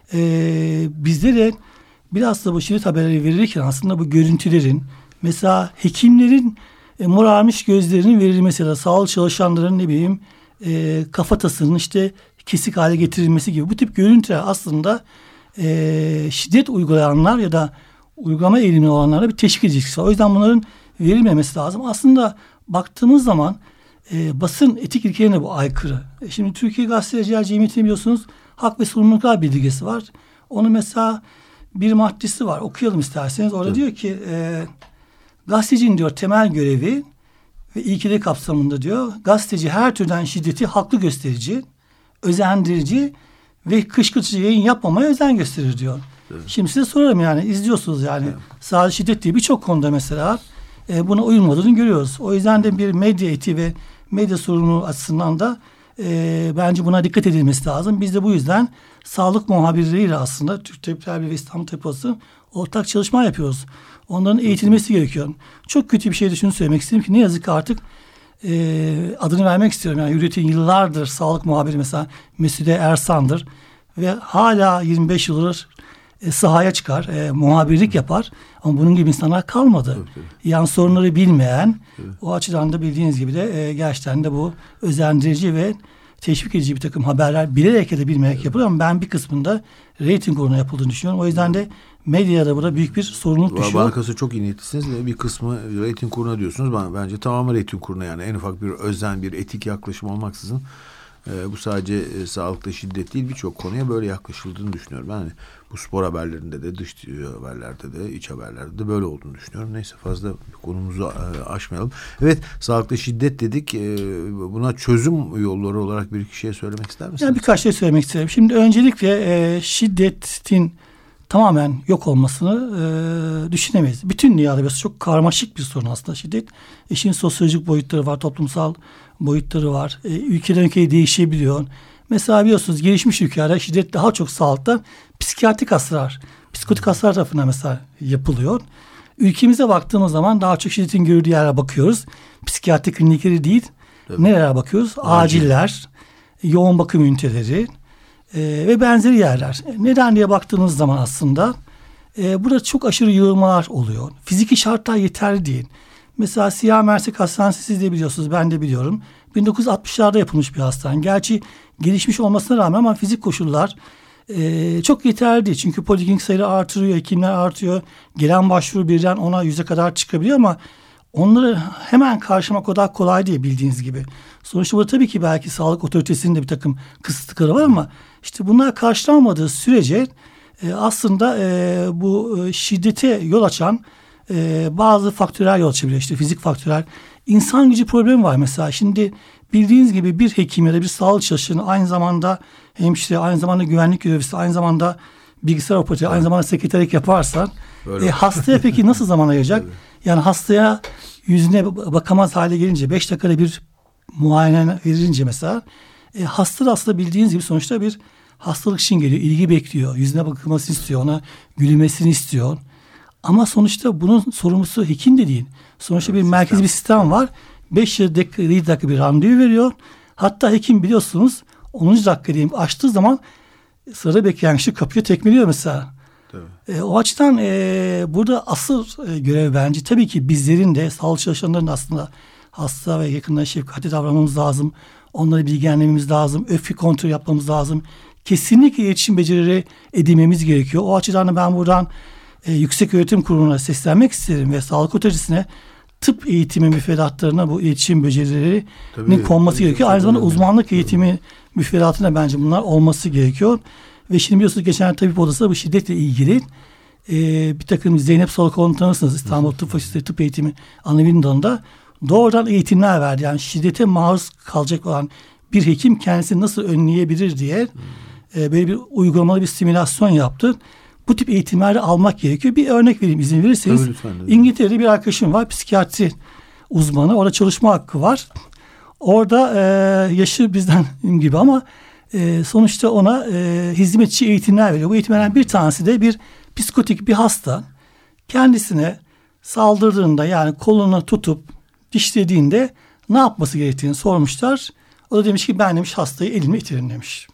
bizde de biraz da bu şiddet haberleri verirken aslında bu görüntülerin, mesela hekimlerin morarmış gözlerinin verilmesi ya da sağlık çalışanların ne bileyim kafatasının işte kesik hale getirilmesi gibi bu tip görüntüler aslında şiddet uygulayanlar ya da uygulama eğilimli olanlara bir teşvik edicisi var. O yüzden bunların verilmemesi lazım. Aslında baktığımız zaman basın etik ilkelerine bu aykırı. Şimdi Türkiye Gazeteciler Cemiyeti'nin biliyorsunuz hak ve sorumluluklar bildirgesi var. Onun mesela bir maddesi var. Okuyalım isterseniz. Orada diyor ki gazetecinin diyor temel görevi ve ilkeleri kapsamında diyor gazeteci her türden şiddeti haklı gösterici, özendirici ve kışkırtıcı yayın yapmamaya özen gösterir diyor. Evet. Şimdi size sorarım yani izliyorsunuz yani sadece şiddet değil birçok konuda mesela buna uyulmadığını görüyoruz. O yüzden de bir medya etiği ve medya sorumluluğu açısından da bence buna dikkat edilmesi lazım. Biz de bu yüzden sağlık muhabirleriyle aslında Türk Tabipler Birliği ve İstanbul Tabip Odası ortak çalışma yapıyoruz. Onların eğitilmesi gerekiyor. Çok kötü bir şey de şunu söylemek istedim ki ne yazık ki artık adını vermek istiyorum. Yani Hürriyet'in yıllardır sağlık muhabiri mesela Mesude Ersan'dır ve hala 25 yıldır sahaya çıkar, muhabirlik yapar ama bunun gibi insanlar kalmadı. Evet. Yani sorunları bilmeyen, o açıdan da bildiğiniz gibi de gerçekten de bu özendirici ve teşvik edici bir takım haberler bilerek ya da bilmeyerek yapılıyor ama ben bir kısmında reyting uğruna yapıldığını düşünüyorum. O yüzden de medyada burada büyük bir sorumluluk düşüyor. Bankası çok iyi niyetlisiniz. Bir kısmı reyting kuruna diyorsunuz. Bence tamamen reyting kuruna yani. En ufak bir özen, bir etik yaklaşım olmaksızın bu sadece sağlıkta şiddet değil birçok konuya böyle yaklaşıldığını düşünüyorum. Yani bu spor haberlerinde de dış haberlerde de iç haberlerde de böyle olduğunu düşünüyorum. Neyse fazla konumuzu aşmayalım. Evet sağlıkta şiddet dedik. Buna çözüm yolları olarak bir iki şey söylemek ister misiniz? Yani birkaç şey söylemek isterim. Şimdi öncelikle şiddetin tamamen yok olmasını düşünemeyiz. Bütün dünyada çok karmaşık bir sorun aslında şiddet. İşin sosyolojik boyutları var, toplumsal boyutları var. Ülkeden ülkeye değişebiliyor. Mesela biliyorsunuz gelişmiş ülkelerde şiddet daha çok sağlıkta psikiyatrik hastalar, psikotik hastalar tarafından mesela yapılıyor. Ülkemize baktığımız zaman daha çok şiddetin görüldüğü yerlere bakıyoruz. Psikiyatrik klinikleri değil, nerelere bakıyoruz? Aciller, yoğun bakım üniteleri ve benzeri yerler. Neden diye baktığınız zaman aslında burada çok aşırı yığılmalar oluyor. Fiziki şartlar yeterli değil. Mesela Siyah Mersek Hastanesi siz de biliyorsunuz, ben de biliyorum. 1960'larda yapılmış bir hastane. Gerçi gelişmiş olmasına rağmen ama fizik koşullar çok yeterli değil. Çünkü poliklinik sayıları artırıyor, hekimler artıyor. Gelen başvuru birden 10'a 100'e kadar çıkabiliyor ama onları hemen karşılamak o kadar kolay değil bildiğiniz gibi. Sonuçta burada tabii ki belki sağlık otoritesinin de bir takım kısıtlıkları var ama işte bunlar karşılanmadığı sürece aslında bu şiddete yol açan bazı faktörler yol açabiliyor. İşte fizik faktörler. İnsan gücü problemi var mesela. Şimdi bildiğiniz gibi bir hekim ya da bir sağlık çalışanı aynı zamanda hemşire, aynı zamanda güvenlik görevlisi, aynı zamanda bilgisayar operatörü, aynı zamanda sekreterlik yaparsa hastaya peki nasıl zaman ayıracak? Yani hastaya yüzüne bakamaz hale gelince 5 dakikada bir muayene verilince mesela hasta da aslında bildiğiniz gibi sonuçta bir hastalık için geliyor. İlgi bekliyor. Yüzüne bakılmasını istiyor. Ona gülmesini istiyor. Ama sonuçta bunun sorumlusu hekim de değil. Sonuçta bir merkezi bir sistem var. 5 dakika bir randevu veriyor. Hatta hekim biliyorsunuz 10. dakika diyeyim açtığı zaman sırada bekleyen kişi kapıya tekmeliyor mesela. O açıdan burada asıl görev bence tabii ki bizlerin de sağlık çalışanlarının aslında hasta ve yakınlarına şefkatli davranmamız lazım. Onları bilgilendirmemiz lazım. Öfke kontrol yapmamız lazım. Kesinlikle iletişim becerileri edinmemiz gerekiyor. O açıdan da ben buradan Yüksek Öğretim Kurulu'na seslenmek isterim ve sağlık otoritesine tıp eğitimi müfredatlarına bu iletişim becerilerinin konması gerekiyor. Aynı zamanda uzmanlık eğitimi müfredatına bence bunlar olması gerekiyor. Ve şimdi biliyorsunuz geçen tabip odası bu şiddetle ilgili bir takım Zeynep Salakoğlu'nu tanırsınız. İstanbul Tıp Fakültesi Tıp Eğitimi Anabilim Dalı'nda doğrudan eğitimler verdi. Yani şiddete maruz kalacak olan bir hekim kendisini nasıl önleyebilir diye böyle bir uygulamalı bir simülasyon yaptı. Bu tip eğitimleri almak gerekiyor. Bir örnek vereyim izin verirseniz. Tabii, lütfen. İngiltere'de bir arkadaşım var. Psikiyatri uzmanı. Orada çalışma hakkı var. Orada yaşı bizden gibi ama sonuçta ona hizmetçi eğitimler veriyor. Bu eğitimlerden bir tanesi de bir psikotik bir hasta kendisine saldırdığında yani kolunu tutup dişlediğinde ne yapması gerektiğini sormuşlar. O da demiş ki ben demiş hastayı elimle iterim demiş.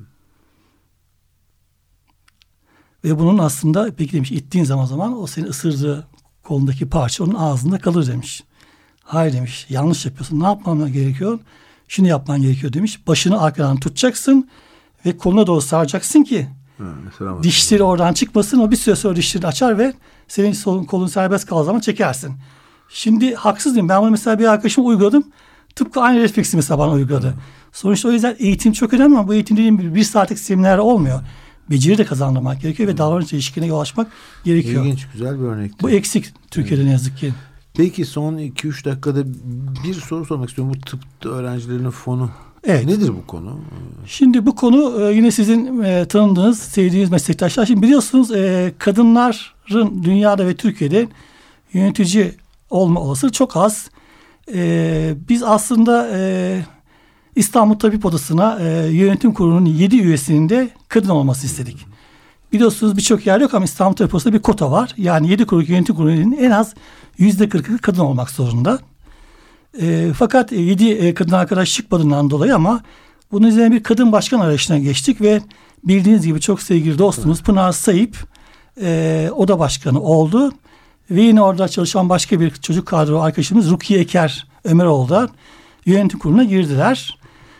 Ve bunun aslında peki demiş ittiğin zaman o senin ısırdığı kolundaki parça onun ağzında kalır demiş. Hayır demiş yanlış yapıyorsun. Ne yapmam gerekiyor? Şunu yapman gerekiyor demiş. Başını arkadan tutacaksın ve koluna doğru saracaksın ki dişleri oradan çıkmasın. O bir süre sonra dişlerini açar ve senin kolun serbest kaldığı zaman çekersin. Şimdi haksız değilim. Ben bunu mesela bir arkadaşıma uyguladım. Tıpkı aynı refleksi mesela bana uyguladı. Sonuçta o yüzden eğitim çok önemli ama bu eğitim dediğim gibi bir saatlik seminer olmuyor. Beceri de kazandırmak gerekiyor ve davranış ilişkine yol açmak gerekiyor. İlginç, güzel bir örnekti. Bu eksik Türkiye'de ne yazık ki. Peki son 2-3 dakikada bir soru sormak istiyorum. Bu tıp öğrencilerinin fonu. Evet. Nedir bu konu? Şimdi bu konu yine sizin tanıdığınız, sevdiğiniz meslektaşlar. Şimdi biliyorsunuz kadınların dünyada ve Türkiye'de yönetici olma olasılığı çok az. Biz aslında İstanbul Tabip Odası'na yönetim kurulunun 7 üyesinin de kadın olması istedik. Biliyorsunuz birçok yer yok ama İstanbul Tabip Odası'nda bir kota var. Yani 7 yönetim kurulunun en az %40'ı kadın olmak zorunda. Fakat 7 kadın arkadaş çıkmadığından dolayı ama bunun üzerine bir kadın başkan arayışına geçtik ve bildiğiniz gibi çok sevgili dostumuz Pınar Sayıp oda başkanı oldu. Ve yine orada çalışan başka bir çocuk kadro arkadaşımız Rukiye Eker Ömeroğlu da yönetim kuruluna girdiler.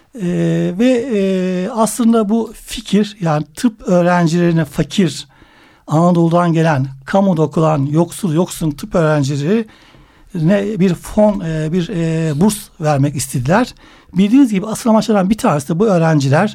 Ve aslında bu fikir yani tıp öğrencilerine fakir Anadolu'dan gelen kamuda okulan yoksun tıp öğrencilerine bir fon bir burs vermek istediler. Bildiğiniz gibi asıl amaçlardan bir tanesi de bu öğrenciler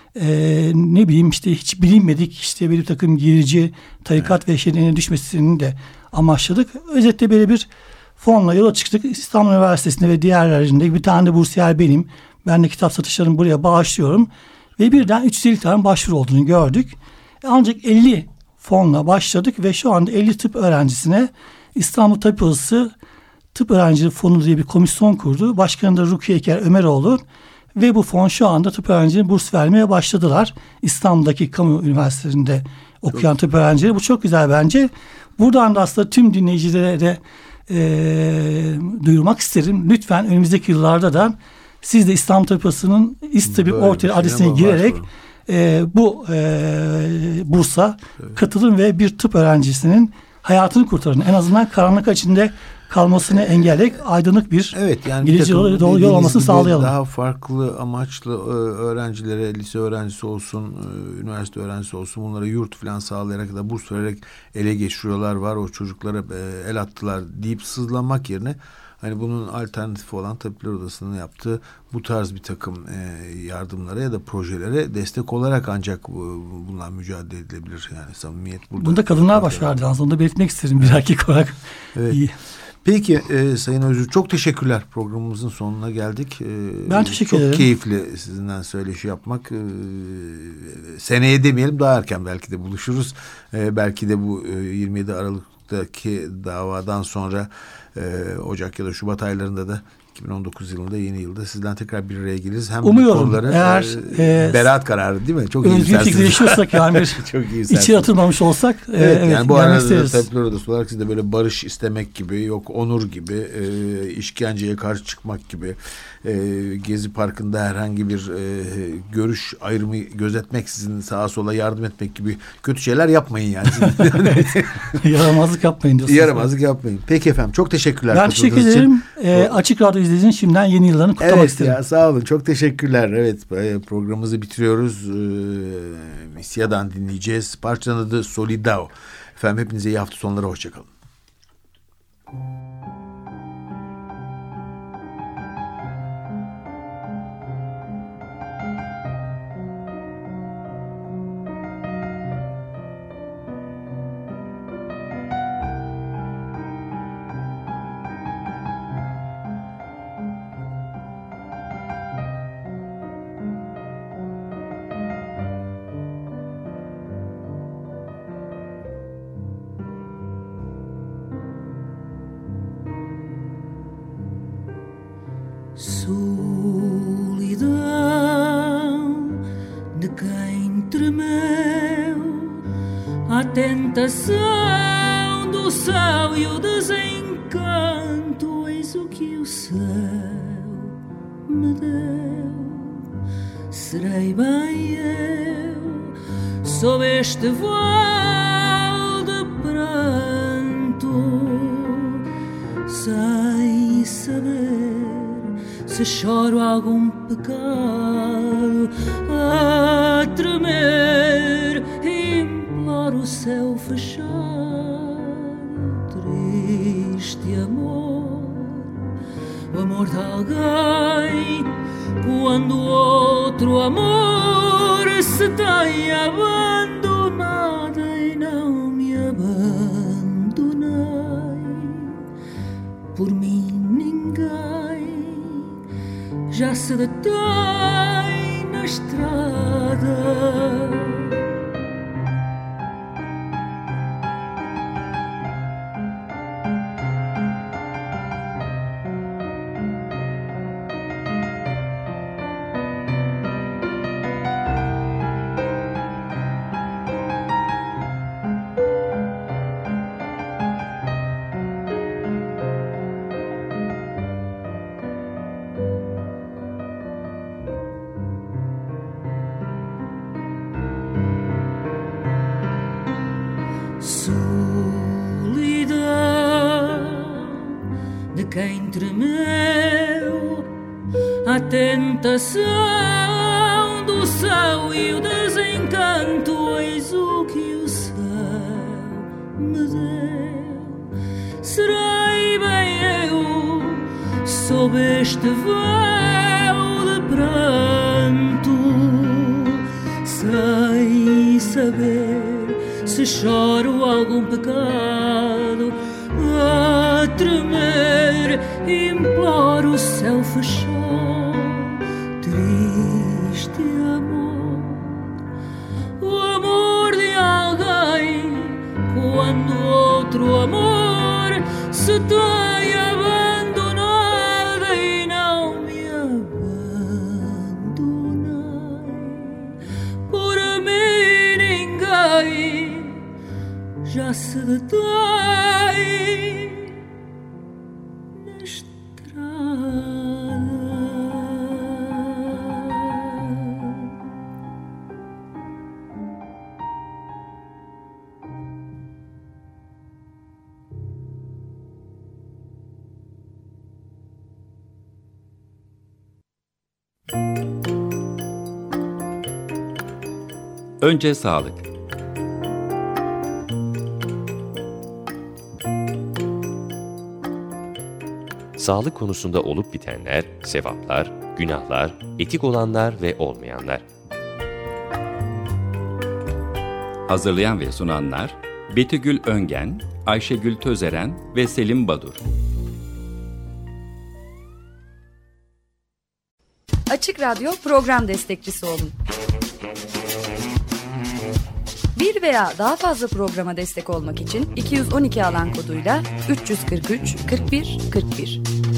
ne bileyim işte hiç bilinmedik işte bir takım gerici tarikat ve şeylerin düşmesini de amaçladık. Özetle böyle bir fonla yola çıktık. İstanbul Üniversitesi'nde ve diğerlerinde bir tane de bursiyer benim. Ben de kitap satışlarını buraya bağışlıyorum. Ve birden 350 tane başvuru olduğunu gördük. Ancak 50 fonla başladık ve şu anda 50 tıp öğrencisine İstanbul Tabip Odası Tıp Öğrencileri Fonu diye bir komisyon kurdu. Başkanı da Rukiye Eker Ömeroğlu. Ve bu fon şu anda tıp öğrencilerine burs vermeye başladılar. İstanbul'daki kamu üniversitelerinde okuyan tıp öğrencileri. Bu çok güzel bence. Buradan da aslında tüm dinleyicilere de duyurmak isterim. Lütfen önümüzdeki yıllarda da siz de İstanbul Tabip Odası'nın İSTABİP ortaya adresine girerek bu bursa katılın ve bir tıp öğrencisinin hayatını kurtarın. En azından karanlık içinde kalmasını engelleyerek aydınlık bir geleceğe doğru yol olmasını sağlayalım. Daha farklı amaçlı öğrencilere, lise öğrencisi olsun, üniversite öğrencisi olsun bunlara yurt falan sağlayarak da burs vererek ele geçiriyorlar var. O çocuklara el attılar deyip sızlanmak yerine hani bunun alternatifi olan Tabipler Odası'nın yaptığı bu tarz bir takım yardımlara ya da projelere destek olarak ancak bunlar mücadele edilebilir. Yani samimiyet burada. Bunda kadınlar başardı. Onu da belirtmek isterim bir erkek olarak. Evet. İyi. Peki Sayın Özgür çok teşekkürler. Programımızın sonuna geldik. Ben teşekkür ederim. Çok keyifli sizinle söyleşi yapmak. Seneye demeyelim daha erken belki de buluşuruz. Belki de bu 27 Aralık'taki davadan sonra Ocak ya da Şubat aylarında da 2019 yılında yeni yılda sizden tekrar bir araya geliriz. Hem umuyorum. Konuları, beraat kararı değil mi? Çok iyi. Özgür fikirleşiyorsak yani içi atılmamış olsak evet yani bu arada Tabipler Odası olarak siz de böyle barış istemek gibi yok onur gibi işkenceye karşı çıkmak gibi Gezi Parkı'nda herhangi bir görüş ayrımı gözetmeksizin sağa sola yardım etmek gibi kötü şeyler yapmayın yani. Yaramazlık yapmayın diyorsunuz. Yaramazlık yapmayın. Peki efendim çok teşekkürler. Ben teşekkür ederim. Açık Radyo izleyicinin şimdiden yeni yıllarını kutlamak isterim. Evet ya sağ olun çok teşekkürler. Evet programımızı bitiriyoruz. Misya'dan dinleyeceğiz. Parçanın adı Solidao. Efendim hepinize iyi hafta sonları, hoşçakalın. Solidão de quem tremeu à tentação do céu e o desencanto. Eis o que o céu me deu. Serei bem eu sob este val de pranto, sem saber se choro algum pecado. A tremer imploro o céu fechado. Triste amor, o amor de alguém, quando outro amor se tem abandonado. E não me abandonei, por mim ninguém já se detém na estrada. Quem tremeu à tentação do céu e o desencanto. Eis o que o céu me deu. Serei bem eu sob este véu de pranto, sem saber se choro algum pecado. A tremer imploro o céu fechado. Triste amor, o amor de alguém, quando outro amor se tem abandonado. E não me abandonei, por mim ninguém já se detém na estrada. Önce sağlık. Sağlık konusunda olup bitenler, sevaplar, günahlar, etik olanlar ve olmayanlar. Hazırlayan ve sunanlar Betügül Öngen, Ayşegül Tözeren ve Selim Badur. Açık Radyo program destekçisi olun. Bir veya daha fazla programa destek olmak için 212 alan koduyla 343 41 41.